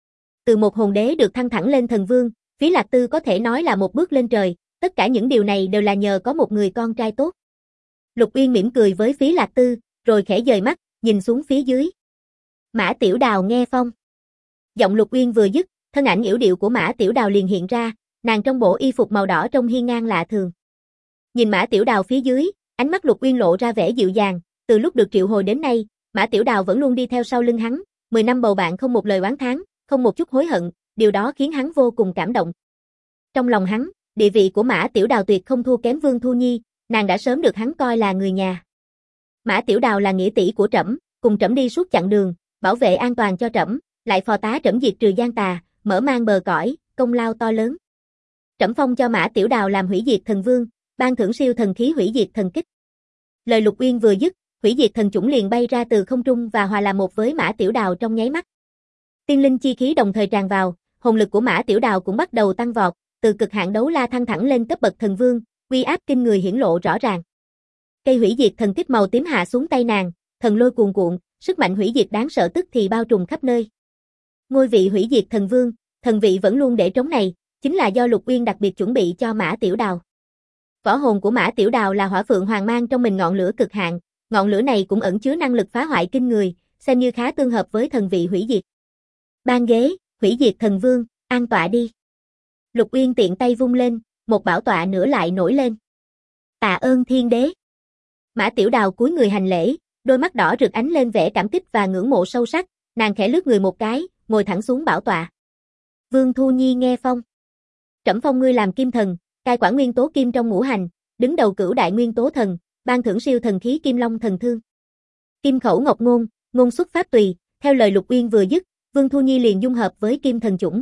A: Từ một hồn đế được thăng thẳng lên thần vương, Phí Lạc Tư có thể nói là một bước lên trời, tất cả những điều này đều là nhờ có một người con trai tốt. Lục Uyên mỉm cười với Phí Lạc Tư, rồi khẽ dời mắt, nhìn xuống phía dưới. Mã Tiểu Đào nghe phong. Giọng Lục Uyên vừa dứt, thân ảnh yểu điệu của Mã Tiểu Đào liền hiện ra, nàng trong bộ y phục màu đỏ trông hiên ngang lạ thường. Nhìn Mã Tiểu Đào phía dưới, ánh mắt Lục Uyên lộ ra vẻ dịu dàng, từ lúc được triệu hồi đến nay, Mã Tiểu Đào vẫn luôn đi theo sau lưng hắn, 10 năm bầu bạn không một lời oán thán, không một chút hối hận, điều đó khiến hắn vô cùng cảm động. Trong lòng hắn, địa vị của Mã Tiểu Đào tuyệt không thua kém Vương Thu Nhi, nàng đã sớm được hắn coi là người nhà. Mã Tiểu Đào là nghĩa tỷ của trẫm, cùng trẫm đi suốt chặng đường, bảo vệ an toàn cho trẫm, lại phò tá trẫm diệt trừ gian tà, mở mang bờ cõi, công lao to lớn. Trẫm phong cho Mã Tiểu Đào làm hủy diệt thần vương, ban thưởng siêu thần khí hủy diệt thần kích. Lời Lục Uyên vừa dứt, hủy diệt thần chủng liền bay ra từ không trung và hòa làm một với Mã Tiểu Đào trong nháy mắt. Tiên linh chi khí đồng thời tràn vào, hồn lực của Mã Tiểu Đào cũng bắt đầu tăng vọt, từ cực hạn đấu la thăng thẳng lên cấp bậc thần vương, uy áp kinh người hiển lộ rõ ràng. Cây hủy diệt thần kích màu tím hạ xuống tay nàng, thần lôi cuồn cuộn, sức mạnh hủy diệt đáng sợ tức thì bao trùm khắp nơi. Ngôi vị hủy diệt thần vương, thần vị vẫn luôn để trống này, chính là do Lục Uyên đặc biệt chuẩn bị cho Mã Tiểu Đào. Võ hồn của Mã Tiểu Đào là hỏa phượng hoàng mang trong mình ngọn lửa cực hạn, ngọn lửa này cũng ẩn chứa năng lực phá hoại kinh người, xem như khá tương hợp với thần vị hủy diệt. Ban ghế, hủy diệt thần vương, an tọa đi. Lục Uyên tiện tay vung lên, một bảo tọa nữa lại nổi lên. Tạ ơn thiên đế. Mã Tiểu Đào cúi người hành lễ, đôi mắt đỏ rực ánh lên vẻ cảm kích và ngưỡng mộ sâu sắc, nàng khẽ lướt người một cái, ngồi thẳng xuống bảo tọa. Vương Thu Nhi nghe phong. Trẫm phong ngươi làm kim thần, cai quản nguyên tố kim trong ngũ hành, đứng đầu cửu đại nguyên tố thần, ban thưởng siêu thần khí Kim Long thần thương. Kim khẩu ngọc ngôn, ngôn xuất pháp tùy, theo lời Lục Uyên vừa dứt, Vương Thu Nhi liền dung hợp với kim thần chủng.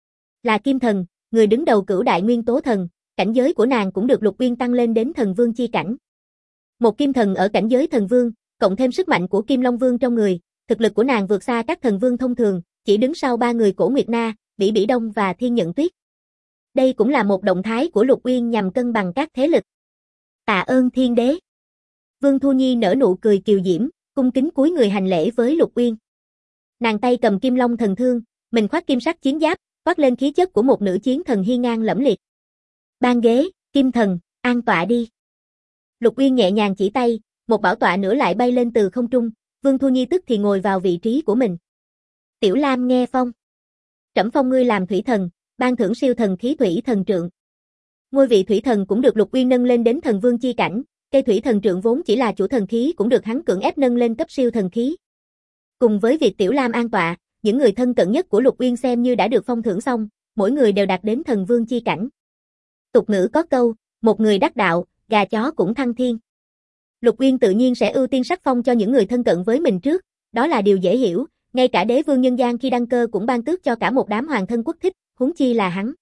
A: Là kim thần, người đứng đầu cửu đại nguyên tố thần, cảnh giới của nàng cũng được Lục Uyên tăng lên đến thần vương chi cảnh. Một kim thần ở cảnh giới thần vương, cộng thêm sức mạnh của Kim Long Vương trong người, thực lực của nàng vượt xa các thần vương thông thường, chỉ đứng sau ba người Cổ Nguyệt Na, Bỉ Đông và Thiên Nhận Tuyết. Đây cũng là một động thái của Lục Uyên nhằm cân bằng các thế lực. Tạ ơn thiên đế. Vương Thu Nhi nở nụ cười kiều diễm, cung kính cúi người hành lễ với Lục Uyên. Nàng tay cầm Kim Long thần thương, mình khoác kim sắc chiến giáp, toát lên khí chất của một nữ chiến thần hiên ngang lẫm liệt. Ban ghế, kim thần, an tọa đi. Lục Uyên nhẹ nhàng chỉ tay, một bảo tọa nữa lại bay lên từ không trung, Vương Thu Nhi tức thì ngồi vào vị trí của mình. Tiểu Lam nghe phong. Trẫm phong ngươi làm thủy thần, ban thưởng siêu thần khí thủy thần trượng. Ngôi vị thủy thần cũng được Lục Uyên nâng lên đến thần vương chi cảnh, cây thủy thần trượng vốn chỉ là chủ thần khí cũng được hắn cưỡng ép nâng lên cấp siêu thần khí. Cùng với việc Tiểu Lam an tọa, những người thân cận nhất của Lục Uyên xem như đã được phong thưởng xong, mỗi người đều đạt đến thần vương chi cảnh. Tục ngữ có câu, một người đắc đạo, gà chó cũng thăng thiên. Lục Uyên tự nhiên sẽ ưu tiên sắc phong cho những người thân cận với mình trước, đó là điều dễ hiểu, ngay cả đế vương nhân gian khi đăng cơ cũng ban tước cho cả một đám hoàng thân quốc thích, huống chi là hắn.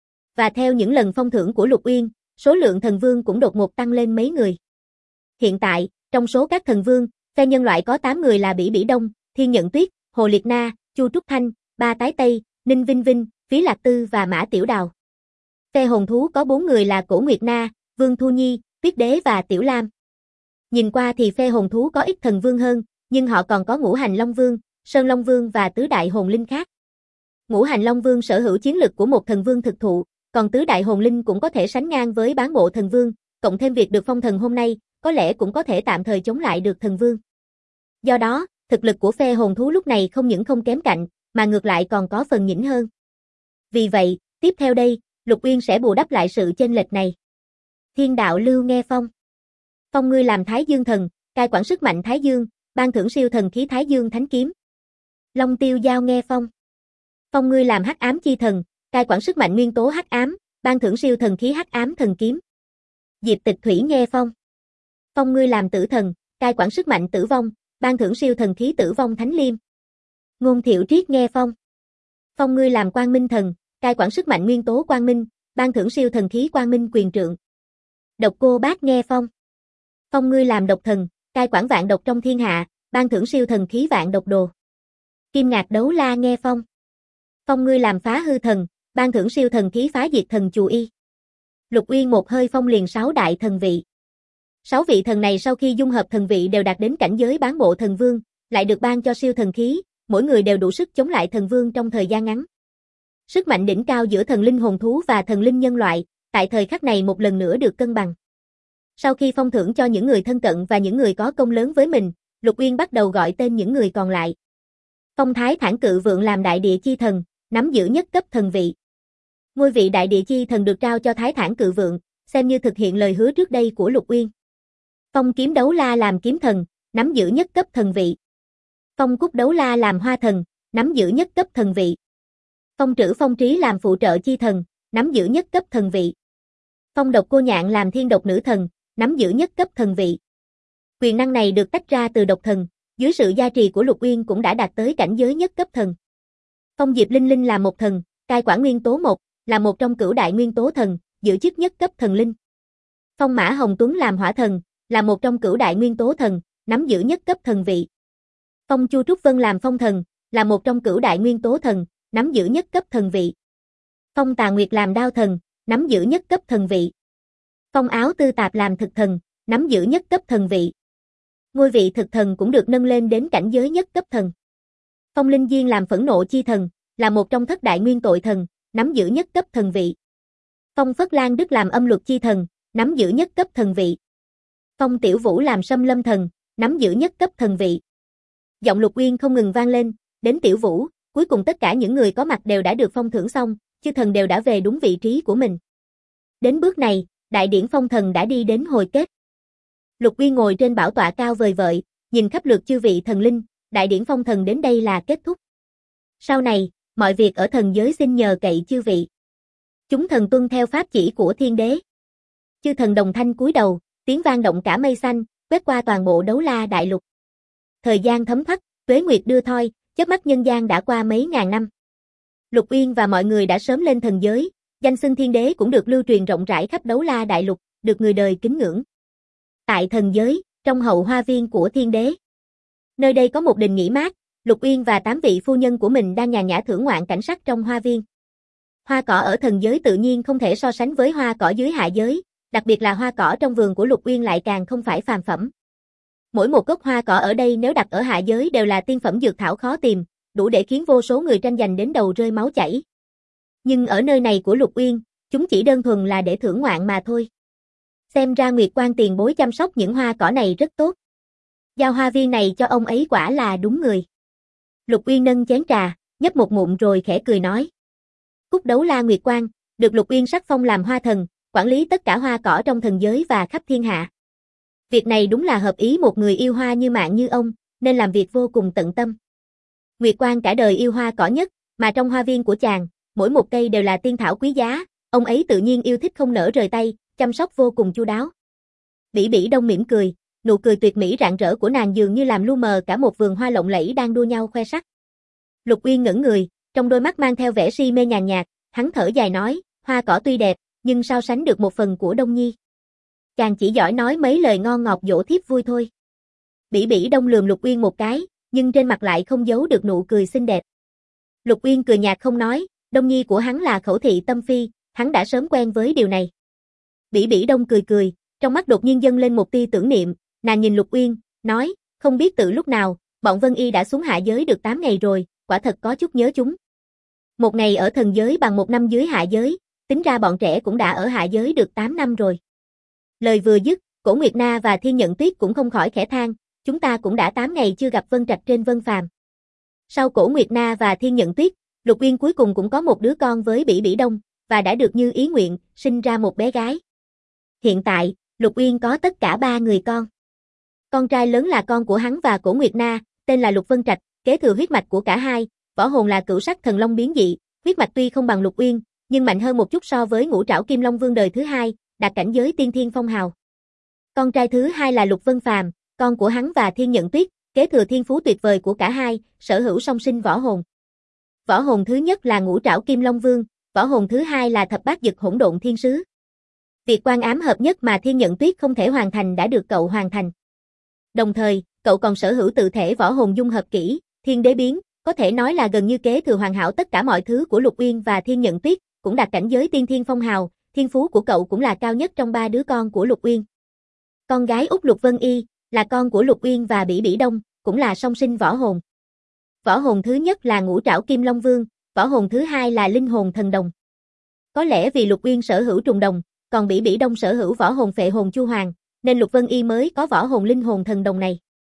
A: Và theo những lần phong thưởng của Lục Uyên, số lượng thần vương cũng đột ngột tăng lên mấy người. Hiện tại, trong số các thần vương, phe nhân loại có 8 người là Bỉ Bỉ Đông, Thiên Nhận Tuyết, Hồ Liệt Na, Chu Trúc Thanh, Ba Tái Tây, Ninh Vinh Vinh, Phí Lạc Tư và Mã Tiểu Đào. Phe hồn thú có 4 người là Cổ Nguyệt Na, Vương Thu Nhi, Tuyết Đế và Tiểu Lam. Nhìn qua thì phe hồn thú có ít thần vương hơn, nhưng họ còn có Ngũ Hành Long Vương, Sơn Long Vương và Tứ Đại Hồn Linh khác. Ngũ Hành Long Vương sở hữu chiến lực của một thần vương thực thụ, còn Tứ Đại Hồn Linh cũng có thể sánh ngang với bán bộ thần vương, cộng thêm việc được phong thần hôm nay, có lẽ cũng có thể tạm thời chống lại được thần vương. Do đó, thực lực của phe hồn thú lúc này không những không kém cạnh, mà ngược lại còn có phần nhỉnh hơn. Vì vậy, tiếp theo đây, Lục Uyên sẽ bù đắp lại sự chênh lệch này. Thiên đạo lưu nghe phong. Phong ngươi làm Thái Dương thần, cai quản sức mạnh Thái Dương, ban thưởng siêu thần khí Thái Dương Thánh kiếm. Long Tiêu Giao nghe phong. Phong ngươi làm Hắc Ám chi thần, cai quản sức mạnh nguyên tố hắc ám, ban thưởng siêu thần khí Hắc Ám thần kiếm. Diệp Tịch Thủy nghe phong. Phong ngươi làm Tử thần, cai quản sức mạnh tử vong, ban thưởng siêu thần khí Tử vong Thánh liêm. Ngôn Thiệu Triết nghe phong. Phong ngươi làm Quang Minh thần, cai quản sức mạnh nguyên tố quang minh, ban thưởng siêu thần khí Quang Minh quyền trượng. Độc Cô Bác nghe phong. Phong ngươi làm Độc thần, cai quản vạn độc trong thiên hạ, ban thưởng siêu thần khí Vạn Độc Đồ. Kim Ngạc Đấu La nghe phong. Phong ngươi làm Phá Hư thần, ban thưởng siêu thần khí Phá Diệt thần Chù Y. Lục Uyên một hơi phong liền 6 đại thần vị. 6 vị thần này sau khi dung hợp thần vị đều đạt đến cảnh giới bán bộ thần vương, lại được ban cho siêu thần khí, mỗi người đều đủ sức chống lại thần vương trong thời gian ngắn. Sức mạnh đỉnh cao giữa thần linh hồn thú và thần linh nhân loại, tại thời khắc này một lần nữa được cân bằng. Sau khi phong thưởng cho những người thân cận và những người có công lớn với mình, Lục Uyên bắt đầu gọi tên những người còn lại. Phong Thái Thản Cự Vượng làm Đại Địa Chi Thần, nắm giữ nhất cấp thần vị. Ngôi vị Đại Địa Chi Thần được trao cho Thái Thản Cự Vượng, xem như thực hiện lời hứa trước đây của Lục Uyên. Phong Kiếm Đấu La làm Kiếm Thần, nắm giữ nhất cấp thần vị. Phong Cúc Đấu La làm Hoa Thần, nắm giữ nhất cấp thần vị. Phong Trử Phong Trí làm Phụ trợ Chi Thần, nắm giữ nhất cấp thần vị. Phong Độc Cô Nhạn làm Thiên Độc Nữ Thần, nắm giữ nhất cấp thần vị. Quyền năng này được tách ra từ độc thần, dưới sự gia trì của Lục Uyên cũng đã đạt tới cảnh giới nhất cấp thần. Phong Diệp Linh Linh là một thần, cai quản nguyên tố 1, là một trong cửu đại nguyên tố thần, giữ chức nhất cấp thần linh. Phong Mã Hồng Tuấn làm Hỏa Thần, là một trong cửu đại nguyên tố thần, nắm giữ nhất cấp thần vị. Phong Chu Trúc Vân làm Phong Thần, là một trong cửu đại nguyên tố thần, nắm giữ nhất cấp thần vị. Phong Tà Nguyệt làm Đao Thần, nắm giữ nhất cấp thần vị. Phong Áo Tư Tạp làm Thực Thần, nắm giữ nhất cấp thần vị. Ngôi vị Thực Thần cũng được nâng lên đến cảnh giới nhất cấp thần. Phong Linh Diên làm Phẫn Nộ Chi Thần, là một trong thất đại nguyên tội thần, nắm giữ nhất cấp thần vị. Phong Phất Lan Đức làm Âm Luật Chi Thần, nắm giữ nhất cấp thần vị. Phong Tiểu Vũ làm Sâm Lâm Thần, nắm giữ nhất cấp thần vị. Giọng Lục Uyên không ngừng vang lên, đến Tiểu Vũ, cuối cùng tất cả những người có mặt đều đã được phong thưởng xong, chư thần đều đã về đúng vị trí của mình. Đến bước này, đại điển phong thần đã đi đến hồi kết. Lục Uyên ngồi trên bảo tọa cao vời vợi, nhìn khắp lượt chư vị thần linh, đại điển phong thần đến đây là kết thúc. Sau này, mọi việc ở thần giới xin nhờ cậy chư vị. Chúng thần tuân theo pháp chỉ của thiên đế. Chư thần đồng thanh cúi đầu, tiếng vang động cả mây xanh, quét qua toàn bộ Đấu La đại lục. Thời gian thấm thoát, tuế nguyệt đưa thoi, chớp mắt nhân gian đã qua mấy ngàn năm. Lục Uyên và mọi người đã sớm lên thần giới, danh xưng thiên đế cũng được lưu truyền rộng rãi khắp Đấu La đại lục, được người đời kính ngưỡng. Tại thần giới, trong hậu hoa viên của thiên đế. Nơi đây có một đình nghỉ mát, Lục Uyên và 8 vị phu nhân của mình đang nhàn nhã thưởng ngoạn cảnh sắc trong hoa viên. Hoa cỏ ở thần giới tự nhiên không thể so sánh với hoa cỏ dưới hạ giới, đặc biệt là hoa cỏ trong vườn của Lục Uyên lại càng không phải phàm phẩm. Mỗi một gốc hoa cỏ ở đây nếu đặt ở hạ giới đều là tiên phẩm dược thảo khó tìm, đủ để khiến vô số người tranh giành đến đầu rơi máu chảy. Nhưng ở nơi này của Lục Uyên, chúng chỉ đơn thuần là để thưởng ngoạn mà thôi. Xem ra Nguyệt Quan tiền bối chăm sóc những hoa cỏ này rất tốt. Giao hoa viên này cho ông ấy quả là đúng người. Lục Uyên nâng chén trà, nhấp một ngụm rồi khẽ cười nói. Cúc Đấu La Nguyệt Quan, được Lục Uyên sắc phong làm hoa thần, quản lý tất cả hoa cỏ trong thần giới và khắp thiên hạ. Việc này đúng là hợp ý một người yêu hoa như Mạn như ông, nên làm việc vô cùng tận tâm. Nguyệt Quan cả đời yêu hoa cỏ nhất, mà trong hoa viên của chàng, mỗi một cây đều là tiên thảo quý giá, ông ấy tự nhiên yêu thích không nỡ rời tay, chăm sóc vô cùng chu đáo. Bỉ Bỉ Đông mỉm cười, nụ cười tuyệt mỹ rạng rỡ của nàng dường như làm lu mờ cả một vườn hoa lộng lẫy đang đua nhau khoe sắc. Lục Uyên ngẩn người, trong đôi mắt mang theo vẻ si mê nhàn nhạt, hắn thở dài nói, hoa cỏ tuy đẹp, nhưng sao sánh được một phần của Đông Nhi. Chàng chỉ giỏi nói mấy lời ngon ngọt dỗ thiếp vui thôi. Bỉ Bỉ Đông lườm Lục Uyên một cái, nhưng trên mặt lại không giấu được nụ cười xinh đẹp. Lục Uyên cười nhạt không nói, Đông Nhi của hắn là Khẩu Thị Tâm Phi, hắn đã sớm quen với điều này. Bỉ Bỉ Đông cười cười, trong mắt đột nhiên dâng lên một tia tưởng niệm, nàng nhìn Lục Uyên, nói, không biết từ lúc nào, bọn Vân Y đã xuống hạ giới được 8 ngày rồi, quả thật có chút nhớ chúng. Một ngày ở thần giới bằng một năm dưới hạ giới, tính ra bọn trẻ cũng đã ở hạ giới được 8 năm rồi. Lời vừa dứt, Cổ Nguyệt Na và Thiên Nhận Tuyết cũng không khỏi khẽ than, chúng ta cũng đã 8 ngày chưa gặp Vân Trạch trên Vân Phàm. Sau Cổ Nguyệt Na và Thiên Nhận Tuyết, Lục Uyên cuối cùng cũng có một đứa con với Bỉ Bỉ Đông, và đã được như ý nguyện, sinh ra một bé gái. Hiện tại, Lục Uyên có tất cả 3 người con. Con trai lớn là con của hắn và Cổ Nguyệt Na, tên là Lục Vân Trạch, kế thừa huyết mạch của cả hai, võ hồn là Cửu Sắc Thần Long biến dị, huyết mạch tuy không bằng Lục Uyên, nhưng mạnh hơn một chút so với Ngũ Trảo Kim Long Vương đời thứ hai, đạt cảnh giới tiên thiên phong hào. Con trai thứ hai là Lục Vân Phàm, con của hắn và Thiên Nhận Tuyết, kế thừa thiên phú tuyệt vời của cả hai, sở hữu song sinh võ hồn. Võ hồn thứ nhất là Ngũ Trảo Kim Long Vương, võ hồn thứ hai là Thập Bát Dực Hỗn Độn Thiên Sứ. Việc quan ám hợp nhất mà Thiên Nhận Tuyết không thể hoàn thành đã được cậu hoàn thành. Đồng thời, cậu còn sở hữu tự thể võ hồn dung hợp kỹ, Thiên Đế Biến, có thể nói là gần như kế thừa hoàn hảo tất cả mọi thứ của Lục Uyên và Thiên Nhận Tuyết, cũng đạt cảnh giới tiên thiên phong hào, thiên phú của cậu cũng là cao nhất trong 3 đứa con của Lục Uyên. Con gái út Lục Vân Y, là con của Lục Uyên và Bỉ Bỉ Đông, cũng là song sinh võ hồn. Võ hồn thứ nhất là Ngũ Trảo Kim Long Vương, võ hồn thứ hai là Linh Hồn Thần Đồng. Có lẽ vì Lục Uyên sở hữu trùng đồng, còn Bỉ Bỉ Đông sở hữu võ hồn Phệ Hồn Chu Hoàng, nên Lục Vân Y mới có võ hồn Linh Hồn Thần Đồng này.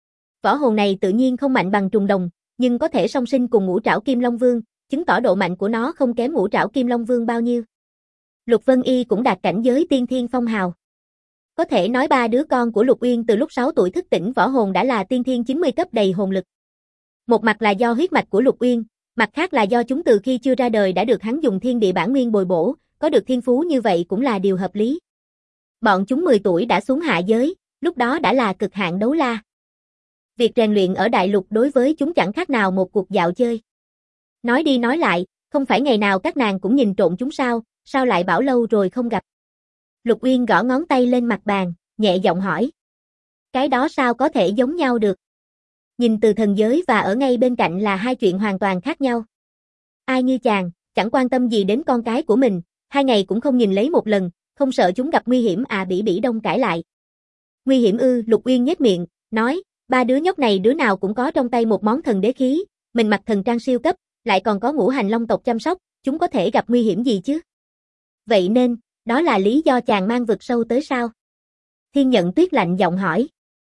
A: Võ hồn này tự nhiên không mạnh bằng trùng đồng, nhưng có thể song sinh cùng Ngũ Trảo Kim Long Vương, chứng tỏ độ mạnh của nó không kém Ngũ Trảo Kim Long Vương bao nhiêu. Lục Vân Y cũng đạt cảnh giới tiên thiên phong hào. Có thể nói 3 đứa con của Lục Uyên từ lúc 6 tuổi thức tỉnh võ hồn đã là tiên thiên 90 cấp đầy hồn lực. Một mặt là do huyết mạch của Lục Uyên, mặt khác là do chúng từ khi chưa ra đời đã được hắn dùng thiên địa bản nguyên bồi bổ, có được thiên phú như vậy cũng là điều hợp lý. Bọn chúng 10 tuổi đã xuống hạ giới, lúc đó đã là cực hạn đấu la. Việc rèn luyện ở đại lục đối với chúng chẳng khác nào một cuộc dạo chơi. Nói đi nói lại, không phải ngày nào các nàng cũng nhìn trộn chúng sao lại bảo lâu rồi không gặp. Lục Uyên gõ ngón tay lên mặt bàn, nhẹ giọng hỏi. Cái đó sao có thể giống nhau được? Nhìn từ thần giới và ở ngay bên cạnh là hai chuyện hoàn toàn khác nhau. Ai như chàng, chẳng quan tâm gì đến con cái của mình, 2 ngày cũng không nhìn lấy một lần, không sợ chúng gặp nguy hiểm à? Bỉ Bỉ Đông cãi lại. Nguy hiểm ư? Lục Uyên nhếch miệng, nói, 3 đứa nhóc này đứa nào cũng có trong tay một món thần đế khí, mình mặc thần trang siêu cấp, lại còn có Ngũ Hành Long tộc chăm sóc, chúng có thể gặp nguy hiểm gì chứ? Vậy nên, đó là lý do chàng mang vực sâu tới sao? Thiên Nhận Tuyết lạnh giọng hỏi.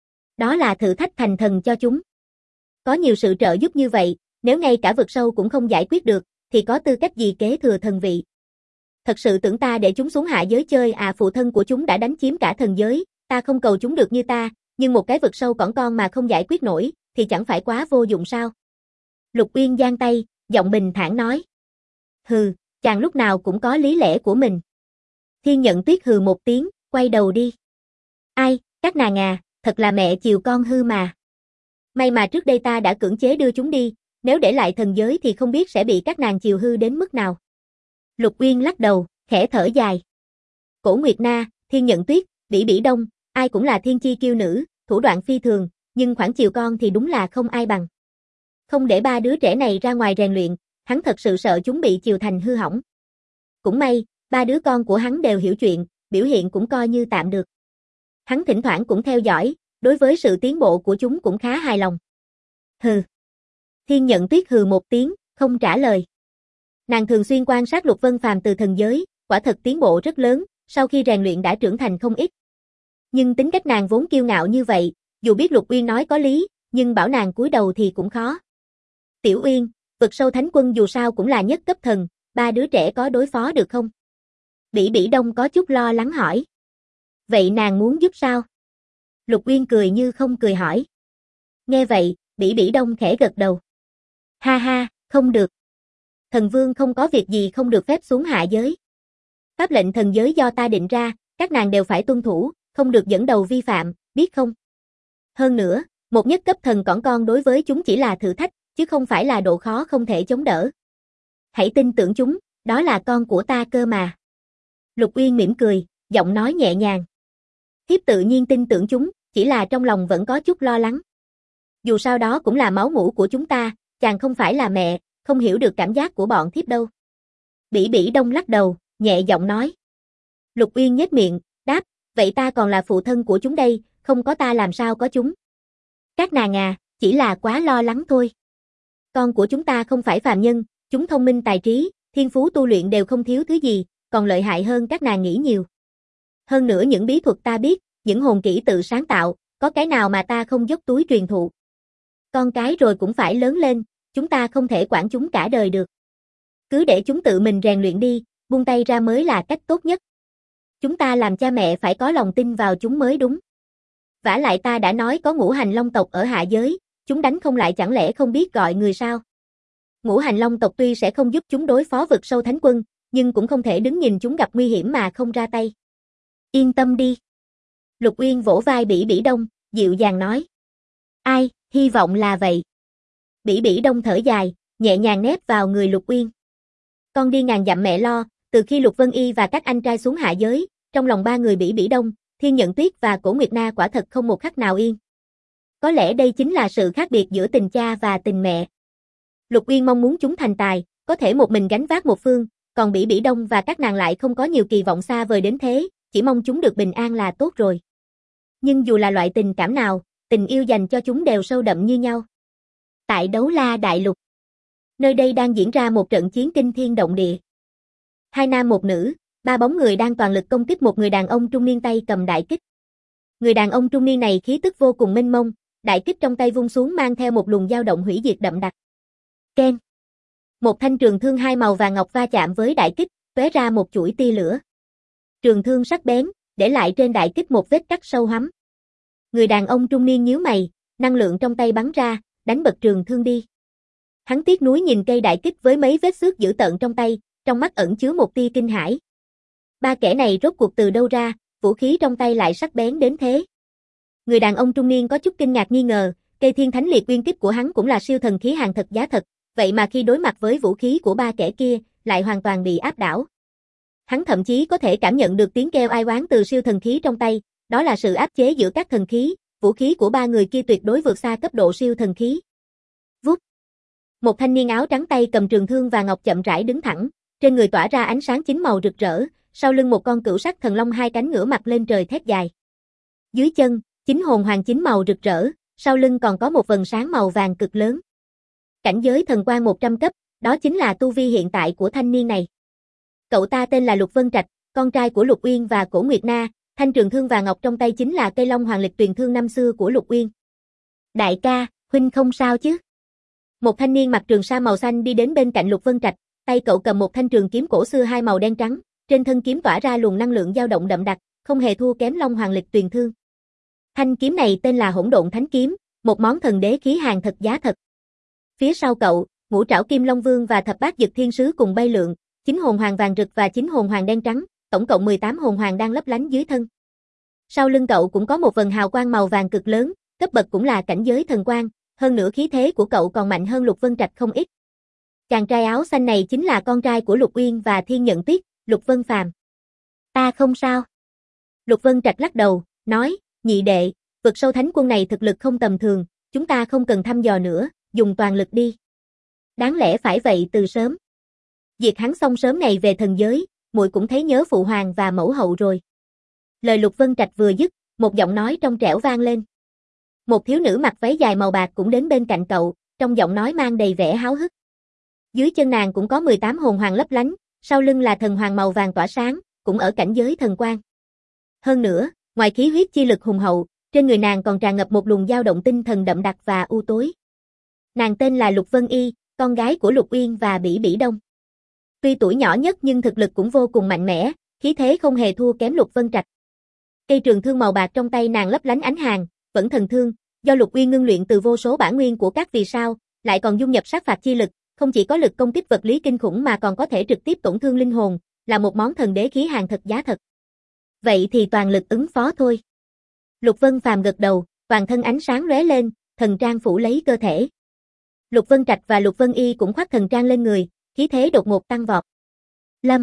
A: Đó là thử thách thành thần cho chúng. Có nhiều sự trợ giúp như vậy, nếu ngay cả vực sâu cũng không giải quyết được, thì có tư cách gì kế thừa thần vị? Thật sự tưởng ta để chúng xuống hạ giới chơi à? Phụ thân của chúng đã đánh chiếm cả thần giới, ta không cầu chúng được như ta, nhưng một cái vực sâu cỏn con mà không giải quyết nổi, thì chẳng phải quá vô dụng sao? Lục Uyên giang tay, giọng bình thản nói. Hừ, chàng lúc nào cũng có lý lẽ của mình. Thiên Nhận Tuyết hừ một tiếng, quay đầu đi. Ai, các nàng à, thật là mẹ chiều con hư mà. May mà trước đây ta đã cưỡng chế đưa chúng đi, nếu để lại thần giới thì không biết sẽ bị các nàng chiều hư đến mức nào. Lục Uyên lắc đầu, khẽ thở dài. Cổ Nguyệt Na, Thiên Nhận Tuyết, Bỉ Bỉ Đông, ai cũng là thiên chi kiêu nữ, thủ đoạn phi thường, nhưng khoản chiều con thì đúng là không ai bằng. Không để 3 đứa trẻ này ra ngoài rèn luyện, hắn thật sự sợ chúng bị chiều thành hư hỏng. Cũng may, 3 đứa con của hắn đều hiểu chuyện, biểu hiện cũng coi như tạm được. Hắn thỉnh thoảng cũng theo dõi, đối với sự tiến bộ của chúng cũng khá hài lòng. Hừ. Thiên Nhận Tuyết hừ một tiếng, không trả lời. Nàng thường xuyên quan sát Lục Vân Phàm từ thần giới, quả thật tiến bộ rất lớn, sau khi rèn luyện đã trưởng thành không ít, Nhưng tính cách nàng vốn kiêu ngạo như vậy, dù biết Lục Uyên nói có lý, nhưng bảo nàng cúi đầu thì cũng khó. Tiểu Uyên, vực sâu thánh quân dù sao cũng là nhất cấp thần, ba đứa trẻ có đối phó được không? Bỉ Bỉ Đông có chút lo lắng hỏi. Vậy nàng muốn giúp sao? Lục Uyên cười như không cười hỏi. Nghe vậy, Bỉ Bỉ Đông khẽ gật đầu. Ha ha, không được. Thần vương không có việc gì không được phép xuống hạ giới. Pháp lệnh thần giới do ta định ra, các nàng đều phải tuân thủ, không được dẫn đầu vi phạm, biết không? Hơn nữa, một nhất cấp thần cỏn con đối với chúng chỉ là thử thách, chứ không phải là độ khó không thể chống đỡ. Hãy tin tưởng chúng, đó là con của ta cơ mà. Lục Uyên mỉm cười, giọng nói nhẹ nhàng. Thiếp tự nhiên tin tưởng chúng, chỉ là trong lòng vẫn có chút lo lắng. Dù sao đó cũng là máu mủ của chúng ta, chàng không phải là mẹ, không hiểu được cảm giác của bọn thiếp đâu. Bỉ Bỉ Đông lắc đầu, nhẹ giọng nói. Lục Uyên nhếch miệng, đáp, vậy ta còn là phụ thân của chúng đây, không có ta làm sao có chúng. Các nàng à, chỉ là quá lo lắng thôi. Con của chúng ta không phải phàm nhân, chúng thông minh tài trí, thiên phú tu luyện đều không thiếu thứ gì, còn lợi hại hơn các nàng nghĩ nhiều. Hơn nữa những bí thuật ta biết, những hồn kỹ tự sáng tạo, có cái nào mà ta không dốc túi truyền thụ. Con cái rồi cũng phải lớn lên, chúng ta không thể quản chúng cả đời được. Cứ để chúng tự mình rèn luyện đi, buông tay ra mới là cách tốt nhất. Chúng ta làm cha mẹ phải có lòng tin vào chúng mới đúng. Vả lại ta đã nói có ngũ hành long tộc ở hạ giới, chúng đánh không lại chẳng lẽ không biết gọi người sao? Ngũ hành long tộc tuy sẽ không giúp chúng đối phó vực sâu thánh quân, nhưng cũng không thể đứng nhìn chúng gặp nguy hiểm mà không ra tay. Yên tâm đi. Lục Uyên vỗ vai Bỉ Bỉ Đông, dịu dàng nói. Ai, hy vọng là vậy. Bỉ Bỉ Đông thở dài, nhẹ nhàng nép vào người Lục Uyên. Con đi ngàn dặm mẹ lo, từ khi Lục Vân Y và các anh trai xuống hạ giới, trong lòng ba người Bỉ Bỉ Đông, Thiên Nhận Tuyết và Cổ Nguyệt Na quả thật không một khắc nào yên. Có lẽ đây chính là sự khác biệt giữa tình cha và tình mẹ. Lục Uyên mong muốn chúng thành tài, có thể một mình gánh vác một phương, còn Bỉ Bỉ Đông và các nàng lại không có nhiều kỳ vọng xa vời đến thế, chỉ mong chúng được bình an là tốt rồi. Nhưng dù là loại tình cảm nào, tình yêu dành cho chúng đều sâu đậm như nhau. Tại Đấu La Đại Lục, nơi đây đang diễn ra một trận chiến kinh thiên động địa. Hai nam một nữ, ba bóng người đang toàn lực công kích một người đàn ông trung niên tay cầm đại kích. Người đàn ông trung niên này khí tức vô cùng mênh mông, đại kích trong tay vung xuống mang theo một luồng dao động hủy diệt đậm đặc. Keng. Một thanh trường thương hai màu vàng ngọc va chạm với đại kích, tóe ra một chuỗi tia lửa. Trường thương sắc bén, để lại trên đại kích một vết cắt sâu hoắm. Người đàn ông trung niên nhíu mày, năng lượng trong tay bắn ra, đánh bật trường thương đi. Hắn tiếc nuối nhìn cây đại kích với mấy vết xước dữ tợn trong tay, trong mắt ẩn chứa một tia kinh hãi. Ba kẻ này rốt cuộc từ đâu ra, vũ khí trong tay lại sắc bén đến thế. Người đàn ông trung niên có chút kinh ngạc nghi ngờ, cây Thiên Thánh Liệt Uyên Kích của hắn cũng là siêu thần khí hàng thật giá thật, vậy mà khi đối mặt với vũ khí của ba kẻ kia, lại hoàn toàn bị áp đảo. Hắn thậm chí có thể cảm nhận được tiếng kêu ai oán từ siêu thần khí trong tay, đó là sự áp chế giữa các thần khí, vũ khí của ba người kia tuyệt đối vượt xa cấp độ siêu thần khí. Vút. Một thanh niên áo trắng tay cầm trường thương và ngọc chậm rãi đứng thẳng, trên người tỏa ra ánh sáng chín màu rực rỡ, sau lưng một con cửu sắc thần long hai cánh ngửa mặt lên trời thét dài. Dưới chân, chín hồn hoàng chín màu rực rỡ, sau lưng còn có một vầng sáng màu vàng cực lớn. Cảnh giới thần quang 100 cấp, đó chính là tu vi hiện tại của thanh niên này. Cậu ta tên là Lục Vân Trạch, con trai của Lục Uyên và Cổ Nguyệt Na, thanh trường thương và ngọc trong tay chính là cây long hoàng lịch tuyền thương năm xưa của Lục Uyên. Đại ca, huynh không sao chứ? Một thanh niên mặc trường sa màu xanh đi đến bên cạnh Lục Vân Trạch, tay cậu cầm một thanh trường kiếm cổ xưa hai màu đen trắng, trên thân kiếm tỏa ra luồng năng lượng dao động đậm đặc, không hề thua kém long hoàng lịch tuyền thương. Thanh kiếm này tên là Hỗn Độn Thánh Kiếm, một món thần đế khí hàng thật giá thật. Phía sau cậu, Ngũ Trảo Kim Long Vương và Thập Bát Dực Thiên Sứ cùng bay lượn, 9 hồn hoàng vàng rực và 9 hồn hoàng đen trắng, tổng cộng 18 hồn hoàng đang lấp lánh dưới thân. Sau lưng cậu cũng có một vầng hào quang màu vàng cực lớn, cấp bậc cũng là cảnh giới thần quang, hơn nữa khí thế của cậu còn mạnh hơn Lục Vân Trạch không ít. Chàng trai áo xanh này chính là con trai của Lục Uyên và Thiên Nhận Tuyết, Lục Vân Phàm. Ta không sao. Lục Vân Trạch lắc đầu, nói, nhị đệ, vực sâu thánh quân này thực lực không tầm thường, chúng ta không cần thăm dò nữa, dùng toàn lực đi. Đáng lẽ phải vậy từ sớm. Diệt hắn xong sớm ngày về thần giới, muội cũng thấy nhớ phụ hoàng và mẫu hậu rồi. Lời Lục Vân Trạch vừa dứt, một giọng nói trong trẻo vang lên. Một thiếu nữ mặc váy dài màu bạc cũng đến bên cạnh cậu, trong giọng nói mang đầy vẻ háo hức. Dưới chân nàng cũng có 18 hồn hoàng lấp lánh, sau lưng là thần hoàng màu vàng tỏa sáng, cũng ở cảnh giới thần quang. Hơn nữa, Ngoài khí huyết chi lực hùng hậu, trên người nàng còn tràn ngập một luồng dao động tinh thần đậm đặc và u tối. Nàng tên là Lục Vân Y, con gái của Lục Uyên và Bỉ Bỉ Đông. Tuy tuổi nhỏ nhất nhưng thực lực cũng vô cùng mạnh mẽ, khí thế không hề thua kém Lục Vân Trạch. Cây trường thương màu bạc trong tay nàng lấp lánh ánh hàn, vẫn thần thương, do Lục Uyên ngưng luyện từ vô số bản nguyên của các vì sao, lại còn dung nhập sát phạt chi lực, không chỉ có lực công kích vật lý kinh khủng mà còn có thể trực tiếp tổn thương linh hồn, là một món thần đế khí hàng thật giá thật. Vậy thì toàn lực ứng phó thôi. Lục Vân Phàm gật đầu, toàn thân ánh sáng lóe lên, thần trang phủ lấy cơ thể. Lục Vân Trạch và Lục Vân Y cũng khoác thần trang lên người, khí thế đột ngột tăng vọt. Lâm.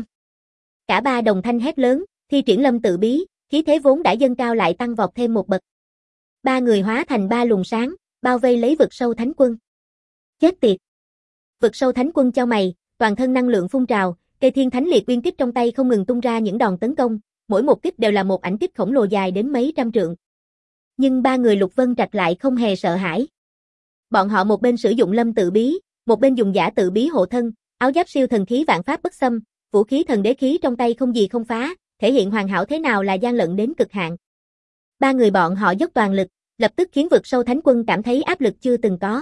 A: Cả ba đồng thanh hét lớn, thi triển Lâm tự bí, khí thế vốn đã dâng cao lại tăng vọt thêm một bậc. Ba người hóa thành ba luồng sáng, bao vây lấy vực sâu thánh quân. Chết tiệt. Vực sâu thánh quân chau mày, toàn thân năng lượng phun trào, cây thiên thánh liệt uyên kích trong tay không ngừng tung ra những đòn tấn công, mỗi một kích đều là một ảnh kích khổng lồ dài đến mấy trăm trượng. Nhưng ba người Lục Vân Trạch lại không hề sợ hãi. Bọn họ một bên sử dụng Lâm tự bí, một bên dùng giả tự bí hộ thân, áo giáp siêu thần khí vạn pháp bất xâm, vũ khí thần đế khí trong tay không gì không phá, thể hiện hoàn hảo thế nào là gian lận đến cực hạn. Ba người bọn họ dốc toàn lực, lập tức khiến vực sâu thánh quân cảm thấy áp lực chưa từng có.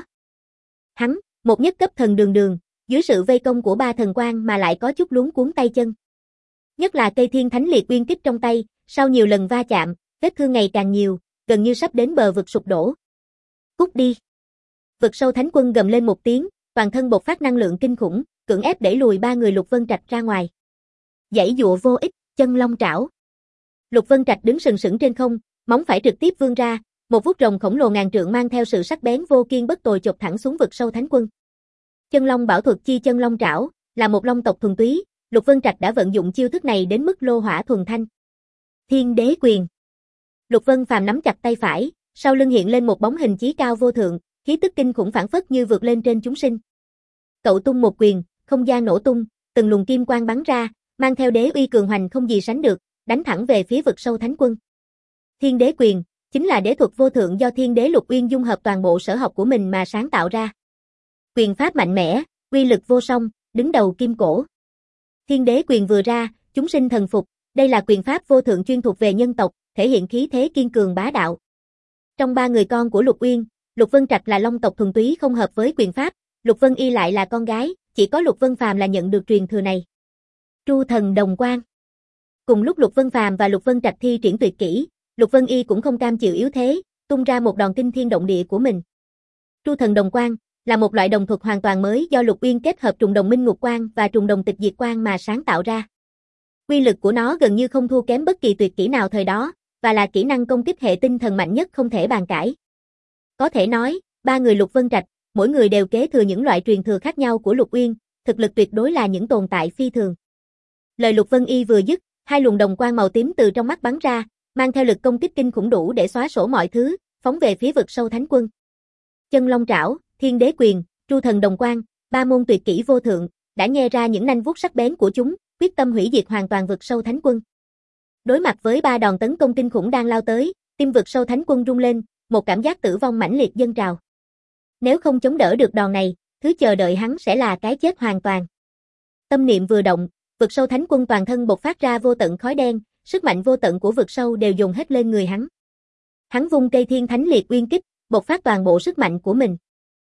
A: Hắn, một nhất cấp thần đường đường, dưới sự vây công của ba thần quan mà lại có chút luống cuống tay chân. Nhất là cây thiên thánh liệt uyên kích trong tay, sau nhiều lần va chạm, vết thương ngày càng nhiều, gần như sắp đến bờ vực sụp đổ. Cút đi. Vực sâu thánh quân gầm lên một tiếng, toàn thân bộc phát năng lượng kinh khủng, cưỡng ép đẩy lùi ba người Lục Vân Trạch ra ngoài. Giãy dụa vô ích, chân long trảo. Lục Vân Trạch đứng sừng sững trên không, móng phải trực tiếp vươn ra, một vuốt rồng khổng lồ ngàn trượng mang theo sự sắc bén vô kiên bất tồi chộp thẳng xuống vực sâu thánh quân. Chân long bảo thuật chi chân long trảo, là một long tộc thuần túy, Lục Vân Trạch đã vận dụng chiêu thức này đến mức lô hỏa thuần thanh. Thiên đế quyền. Lục Vân Phàm nắm chặt tay phải, sau lưng hiện lên một bóng hình chí cao vô thượng, khí tức kinh khủng phảng phất như vượt lên trên chúng sinh. Cậu tung một quyền, không gian nổ tung, từng luồng kim quang bắn ra, mang theo đế uy cường hoành không gì sánh được, đánh thẳng về phía vực sâu thánh quân. Thiên đế quyền, chính là đế thuật vô thượng do Thiên đế Lục Uyên dung hợp toàn bộ sở học của mình mà sáng tạo ra. Quyền pháp mạnh mẽ, uy lực vô song, đứng đầu kim cổ. Thiên đế quyền vừa ra, chúng sinh thần phục, đây là quyền pháp vô thượng chuyên thuộc về nhân tộc, thể hiện khí thế kiên cường bá đạo. Trong ba người con của Lục Uyên, Lục Vân Trạch là long tộc thuần túy không hợp với quyền pháp, Lục Vân Y lại là con gái, chỉ có Lục Vân Phàm là nhận được truyền thừa này. Tru thần đồng quang. Cùng lúc Lục Vân Phàm và Lục Vân Trạch thi triển tuyệt kỹ, Lục Vân Y cũng không cam chịu yếu thế, tung ra một đòn kinh thiên động địa của mình. Tru thần đồng quang là một loại đồng thuật hoàn toàn mới do Lục Uyên kết hợp trùng đồng minh ngục quang và trùng đồng tịch diệt quang mà sáng tạo ra. Quy lực của nó gần như không thua kém bất kỳ tuyệt kỹ nào thời đó, và là kỹ năng công kích hệ tinh thần mạnh nhất không thể bàn cãi. Có thể nói, ba người Lục Vân Trạch, mỗi người đều kế thừa những loại truyền thừa khác nhau của Lục Uyên, thực lực tuyệt đối là những tồn tại phi thường. Lời Lục Vân Y vừa dứt, hai luồng đồng quang màu tím từ trong mắt bắn ra, mang theo lực công kích kinh khủng đủ để xóa sổ mọi thứ, phóng về phía vực sâu thánh quân. Chân long trảo, thiên đế quyền, tru thần đồng quang, ba môn tuyệt kỹ vô thượng, đã nghe ra những nanh vuốt sắc bén của chúng, quyết tâm hủy diệt hoàn toàn vực sâu thánh quân. Đối mặt với ba đòn tấn công kinh khủng đang lao tới, tim vực sâu thánh quân rung lên, một cảm giác tử vong mãnh liệt dâng trào. Nếu không chống đỡ được đòn này, thứ chờ đợi hắn sẽ là cái chết hoàn toàn. Tâm niệm vừa động, vực sâu thánh quân toàn thân bộc phát ra vô tận khói đen, sức mạnh vô tận của vực sâu đều dồn hết lên người hắn. Hắn vung cây thiên thánh liệt uyên kích, bộc phát toàn bộ sức mạnh của mình.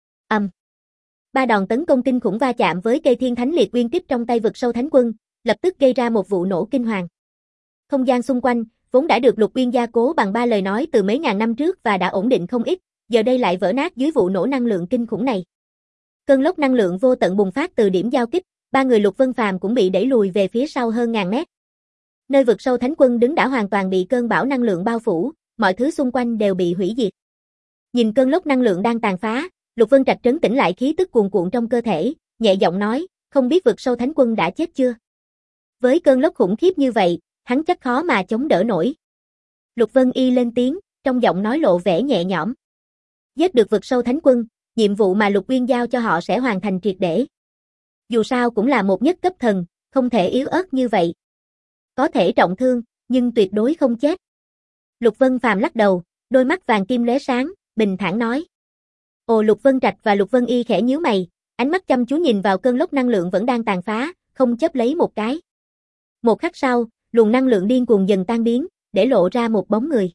A: Ba đòn tấn công kinh khủng va chạm với cây thiên thánh liệt uyên kích trong tay vực sâu thánh quân, lập tức gây ra một vụ nổ kinh hoàng. Không gian xung quanh, vốn đã được Lục Uyên gia cố bằng ba lời nói từ mấy ngàn năm trước và đã ổn định không ít, giờ đây lại vỡ nát dưới vụ nổ năng lượng kinh khủng này. Cơn lốc năng lượng vô tận bùng phát từ điểm giao kích, ba người Lục Vân Phàm cũng bị đẩy lùi về phía sau hơn ngàn mét. Nơi vực sâu thánh quân đứng đã hoàn toàn bị cơn bão năng lượng bao phủ, mọi thứ xung quanh đều bị hủy diệt. Nhìn cơn lốc năng lượng đang tàn phá, Lục Vân Trạch trấn tĩnh lại khí tức cuồn cuộn trong cơ thể, nhẹ giọng nói, không biết vực sâu thánh quân đã chết chưa? Với cơn lốc khủng khiếp như vậy, hắn chắc khó mà chống đỡ nổi. Lục Vân Y lên tiếng, trong giọng nói lộ vẻ nhẹ nhõm. Giết được vực sâu thánh quân, nhiệm vụ mà Lục Uyên giao cho họ sẽ hoàn thành triệt để. Dù sao cũng là một nhất cấp thần, không thể yếu ớt như vậy. Có thể trọng thương, nhưng tuyệt đối không chết. Lục Vân Phàm lắc đầu, đôi mắt vàng kim lóe sáng, bình thản nói. Ồ, Lục Vân Trạch và Lục Vân Y khẽ nhíu mày, ánh mắt chăm chú nhìn vào cơn lốc năng lượng vẫn đang tàn phá, không chớp lấy một cái. Một khắc sau, luồng năng lượng điên cuồng dần tan biến, để lộ ra một bóng người.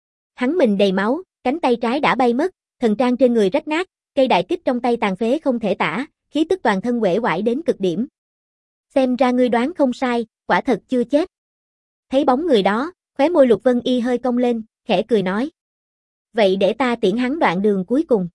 A: Hắn mình đầy máu, cánh tay trái đã bay mất, thần trang trên người rách nát, cây đại kích trong tay tàn phế không thể tả, khí tức toàn thân uể oải đến cực điểm. Xem ra ngươi đoán không sai, quả thật chưa chết. Thấy bóng người đó, khóe môi Lục Vân Y hơi cong lên, khẽ cười nói. Vậy để ta tiễn hắn đoạn đường cuối cùng.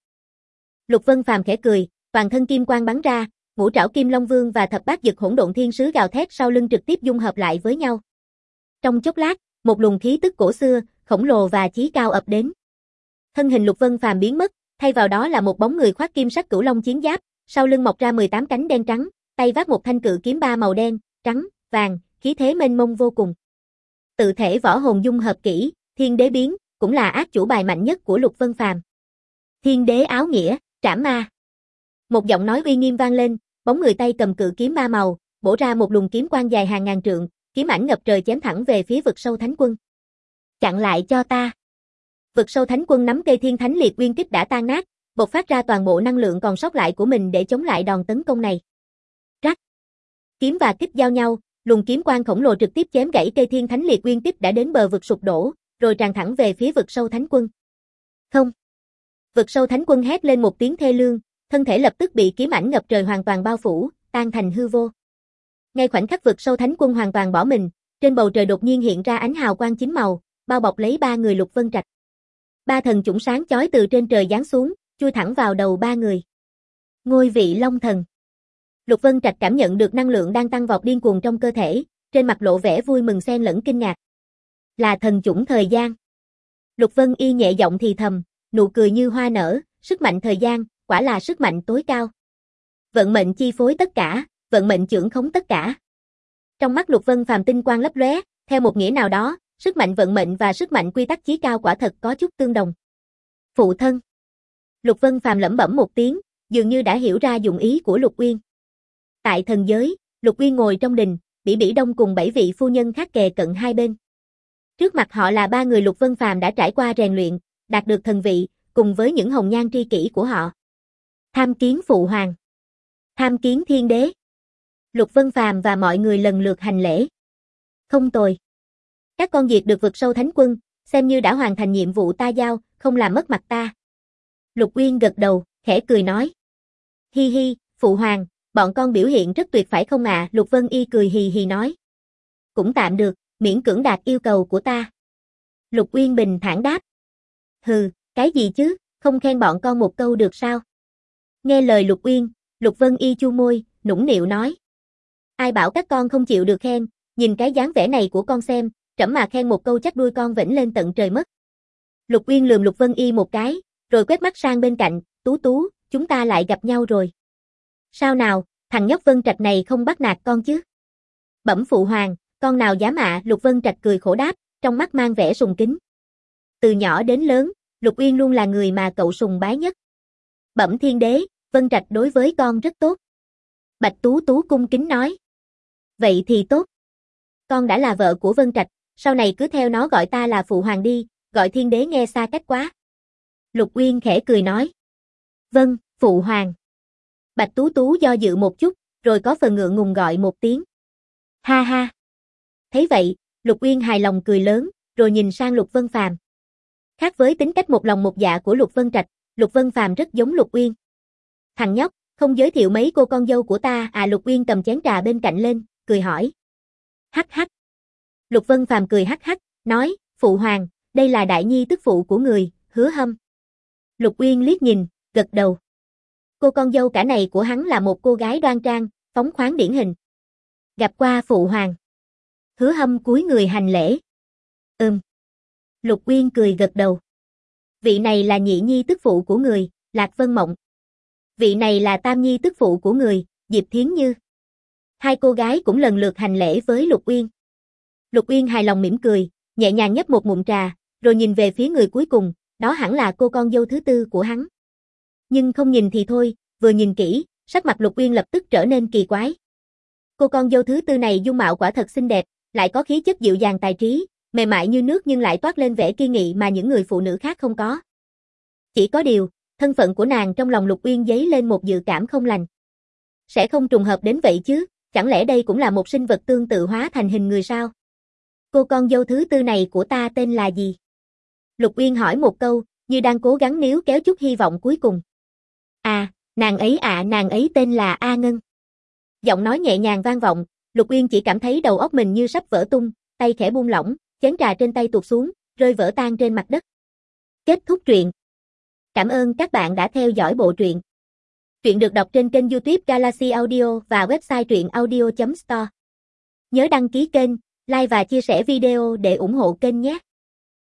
A: Lục Vân Phàm khẽ cười, toàn thân kim quang bắn ra, ngũ trảo Kim Long Vương và thập bát dực hỗn độn thiên sứ gào thét sau lưng trực tiếp dung hợp lại với nhau. Trong chốc lát, một luồng khí tức cổ xưa, khổng lồ và chí cao ập đến. Thân hình Lục Vân Phàm biến mất, thay vào đó là một bóng người khoác kim sắc cửu long chiến giáp, sau lưng mọc ra 18 cánh đen trắng, tay vác một thanh cự kiếm ba màu đen, trắng, vàng, khí thế mênh mông vô cùng. Tự thể võ hồn dung hợp kỹ, Thiên Đế biến, cũng là ác chủ bài mạnh nhất của Lục Vân Phàm. Thiên Đế áo nghĩa, trảm ma. Một giọng nói uy nghiêm vang lên, bóng người tay cầm cự kiếm ba màu, bổ ra một luồng kiếm quang dài hàng ngàn trượng, kiếm ảnh ngập trời chém thẳng về phía Vực Sâu Thánh Quân. Chặn lại cho ta. Vực Sâu Thánh Quân nắm cây Thiên Thánh Liệt Nguyên Kích đã tan nát, bộc phát ra toàn bộ năng lượng còn sót lại của mình để chống lại đòn tấn công này. Rắc. Kiếm và kích giao nhau, luồng kiếm quang khổng lồ trực tiếp chém gãy cây Thiên Thánh Liệt Nguyên Kích đã đến bờ vực sụp đổ, rồi tràn thẳng về phía Vực Sâu Thánh Quân. Không. Vực Sâu Thánh Quân hét lên một tiếng thê lương, thân thể lập tức bị kiếm ảnh ngập trời hoàn toàn bao phủ, tan thành hư vô. Ngay khoảnh khắc Vực Sâu Thánh Quân hoàn toàn bỏ mình, trên bầu trời đột nhiên hiện ra ánh hào quang chín màu, bao bọc lấy ba người Lục Vân Trạch. Ba thần chủng sáng chói từ trên trời giáng xuống, chui thẳng vào đầu ba người. Ngôi vị Long Thần. Lục Vân Trạch cảm nhận được năng lượng đang tăng vọt điên cuồng trong cơ thể, trên mặt lộ vẻ vui mừng xen lẫn kinh ngạc. Là thần chủng thời gian. Lục Vân Y nhẹ giọng thì thầm, nụ cười như hoa nở, sức mạnh thời gian, quả là sức mạnh tối cao. Vận mệnh chi phối tất cả, vận mệnh trưởng khống tất cả. Trong mắt Lục Vân Phàm tinh quang lấp lóe, theo một nghĩa nào đó, sức mạnh vận mệnh và sức mạnh quy tắc chí cao quả thật có chút tương đồng. Phụ thân. Lục Vân Phàm lẩm bẩm một tiếng, dường như đã hiểu ra dụng ý của Lục Uyên. Tại thần giới, Lục Uyên ngồi trong đình, Bỉ Bỉ Đông cùng 7 vị phu nhân khác kề cận hai bên. Trước mặt họ là ba người Lục Vân Phàm đã trải qua rèn luyện, đạt được thần vị, cùng với những hồng nhan tri kỷ của họ. Tham kiến phụ hoàng. Tham kiến thiên đế. Lục Vân Phàm và mọi người lần lượt hành lễ. Không tồi. Các con diệt được Vực Sâu Thánh Quân, xem như đã hoàn thành nhiệm vụ ta giao, không làm mất mặt ta. Lục Uyên gật đầu, khẽ cười nói. Hi hi, phụ hoàng, bọn con biểu hiện rất tuyệt phải không ạ? Lục Vân Y cười hì hì nói. Cũng tạm được, miễn cưỡng đạt yêu cầu của ta. Lục Uyên bình thản đáp. Hừ, cái gì chứ, không khen bọn con một câu được sao? Nghe lời Lục Uyên, Lục Vân Y chu môi, nũng nịu nói. Ai bảo các con không chịu được khen, nhìn cái dáng vẻ này của con xem, trẫm mà khen một câu chắc đuôi con vểnh lên tận trời mất. Lục Uyên lườm Lục Vân Y một cái, rồi quét mắt sang bên cạnh, Tú Tú, chúng ta lại gặp nhau rồi. Sao nào, thằng nhóc Vân Trạch này không bắt nạt con chứ? Bẩm phụ hoàng, con nào dám ạ? Lục Vân Trạch cười khổ đáp, trong mắt mang vẻ sùng kính. Từ nhỏ đến lớn, Lục Uyên luôn là người mà cậu sùng bái nhất. Bẩm thiên đế, Vân Trạch đối với con rất tốt. Bạch Tú Tú cung kính nói. Vậy thì tốt. Con đã là vợ của Vân Trạch, sau này cứ theo nó gọi ta là phụ hoàng đi, gọi thiên đế nghe xa cách quá. Lục Uyên khẽ cười nói. Vâng, phụ hoàng. Bạch Tú Tú do dự một chút, rồi có phần ngượng ngùng gọi một tiếng. Ha ha. Thấy vậy, Lục Uyên hài lòng cười lớn, rồi nhìn sang Lục Vân Phàm. Khác với tính cách một lòng một dạ của Lục Vân Trạch, Lục Vân Phàm rất giống Lục Uyên. Thằng nhóc, không giới thiệu mấy cô con dâu của ta à? Lục Uyên cầm chén trà bên cạnh lên, cười hỏi. Hắc hắc. Lục Vân Phàm cười hắc hắc, nói, phụ hoàng, đây là đại nhi tức phụ của người, Hứa Hâm. Lục Uyên liếc nhìn, gật đầu. Cô con dâu cả này của hắn là một cô gái đoan trang, phóng khoáng điển hình. Gặp qua phụ hoàng. Hứa Hâm cúi người hành lễ. Lục Uyên cười gật đầu. Vị này là nhị nhi tức phụ của người, Lạc Vân Mộng. Vị này là tam nhi tức phụ của người, Diệp Thiến Như. Hai cô gái cũng lần lượt hành lễ với Lục Uyên. Lục Uyên hài lòng mỉm cười, nhẹ nhàng nhấp một ngụm trà, rồi nhìn về phía người cuối cùng, đó hẳn là cô con dâu thứ tư của hắn. Nhưng không nhìn thì thôi, vừa nhìn kỹ, sắc mặt Lục Uyên lập tức trở nên kỳ quái. Cô con dâu thứ tư này dung mạo quả thật xinh đẹp, lại có khí chất dịu dàng tài trí, mềm mại như nước nhưng lại toát lên vẻ kiên nghị mà những người phụ nữ khác không có. Chỉ có điều, thân phận của nàng trong lòng Lục Uyên dấy lên một dự cảm không lành. Sẽ không trùng hợp đến vậy chứ, chẳng lẽ đây cũng là một sinh vật tương tự hóa thành hình người sao? Cô con dâu thứ tư này của ta tên là gì? Lục Uyên hỏi một câu, như đang cố gắng níu kéo chút hy vọng cuối cùng. À, nàng ấy tên là A Ngân. Giọng nói nhẹ nhàng vang vọng, Lục Uyên chỉ cảm thấy đầu óc mình như sắp vỡ tung, tay khẽ buông lỏng, chén trà trên tay tuột xuống, rơi vỡ tan trên mặt đất. Kết thúc truyện. Cảm ơn các bạn đã theo dõi bộ truyện. Truyện được đọc trên kênh YouTube Galaxy Audio và website truyệnaudio.store. Nhớ đăng ký kênh, like và chia sẻ video để ủng hộ kênh nhé.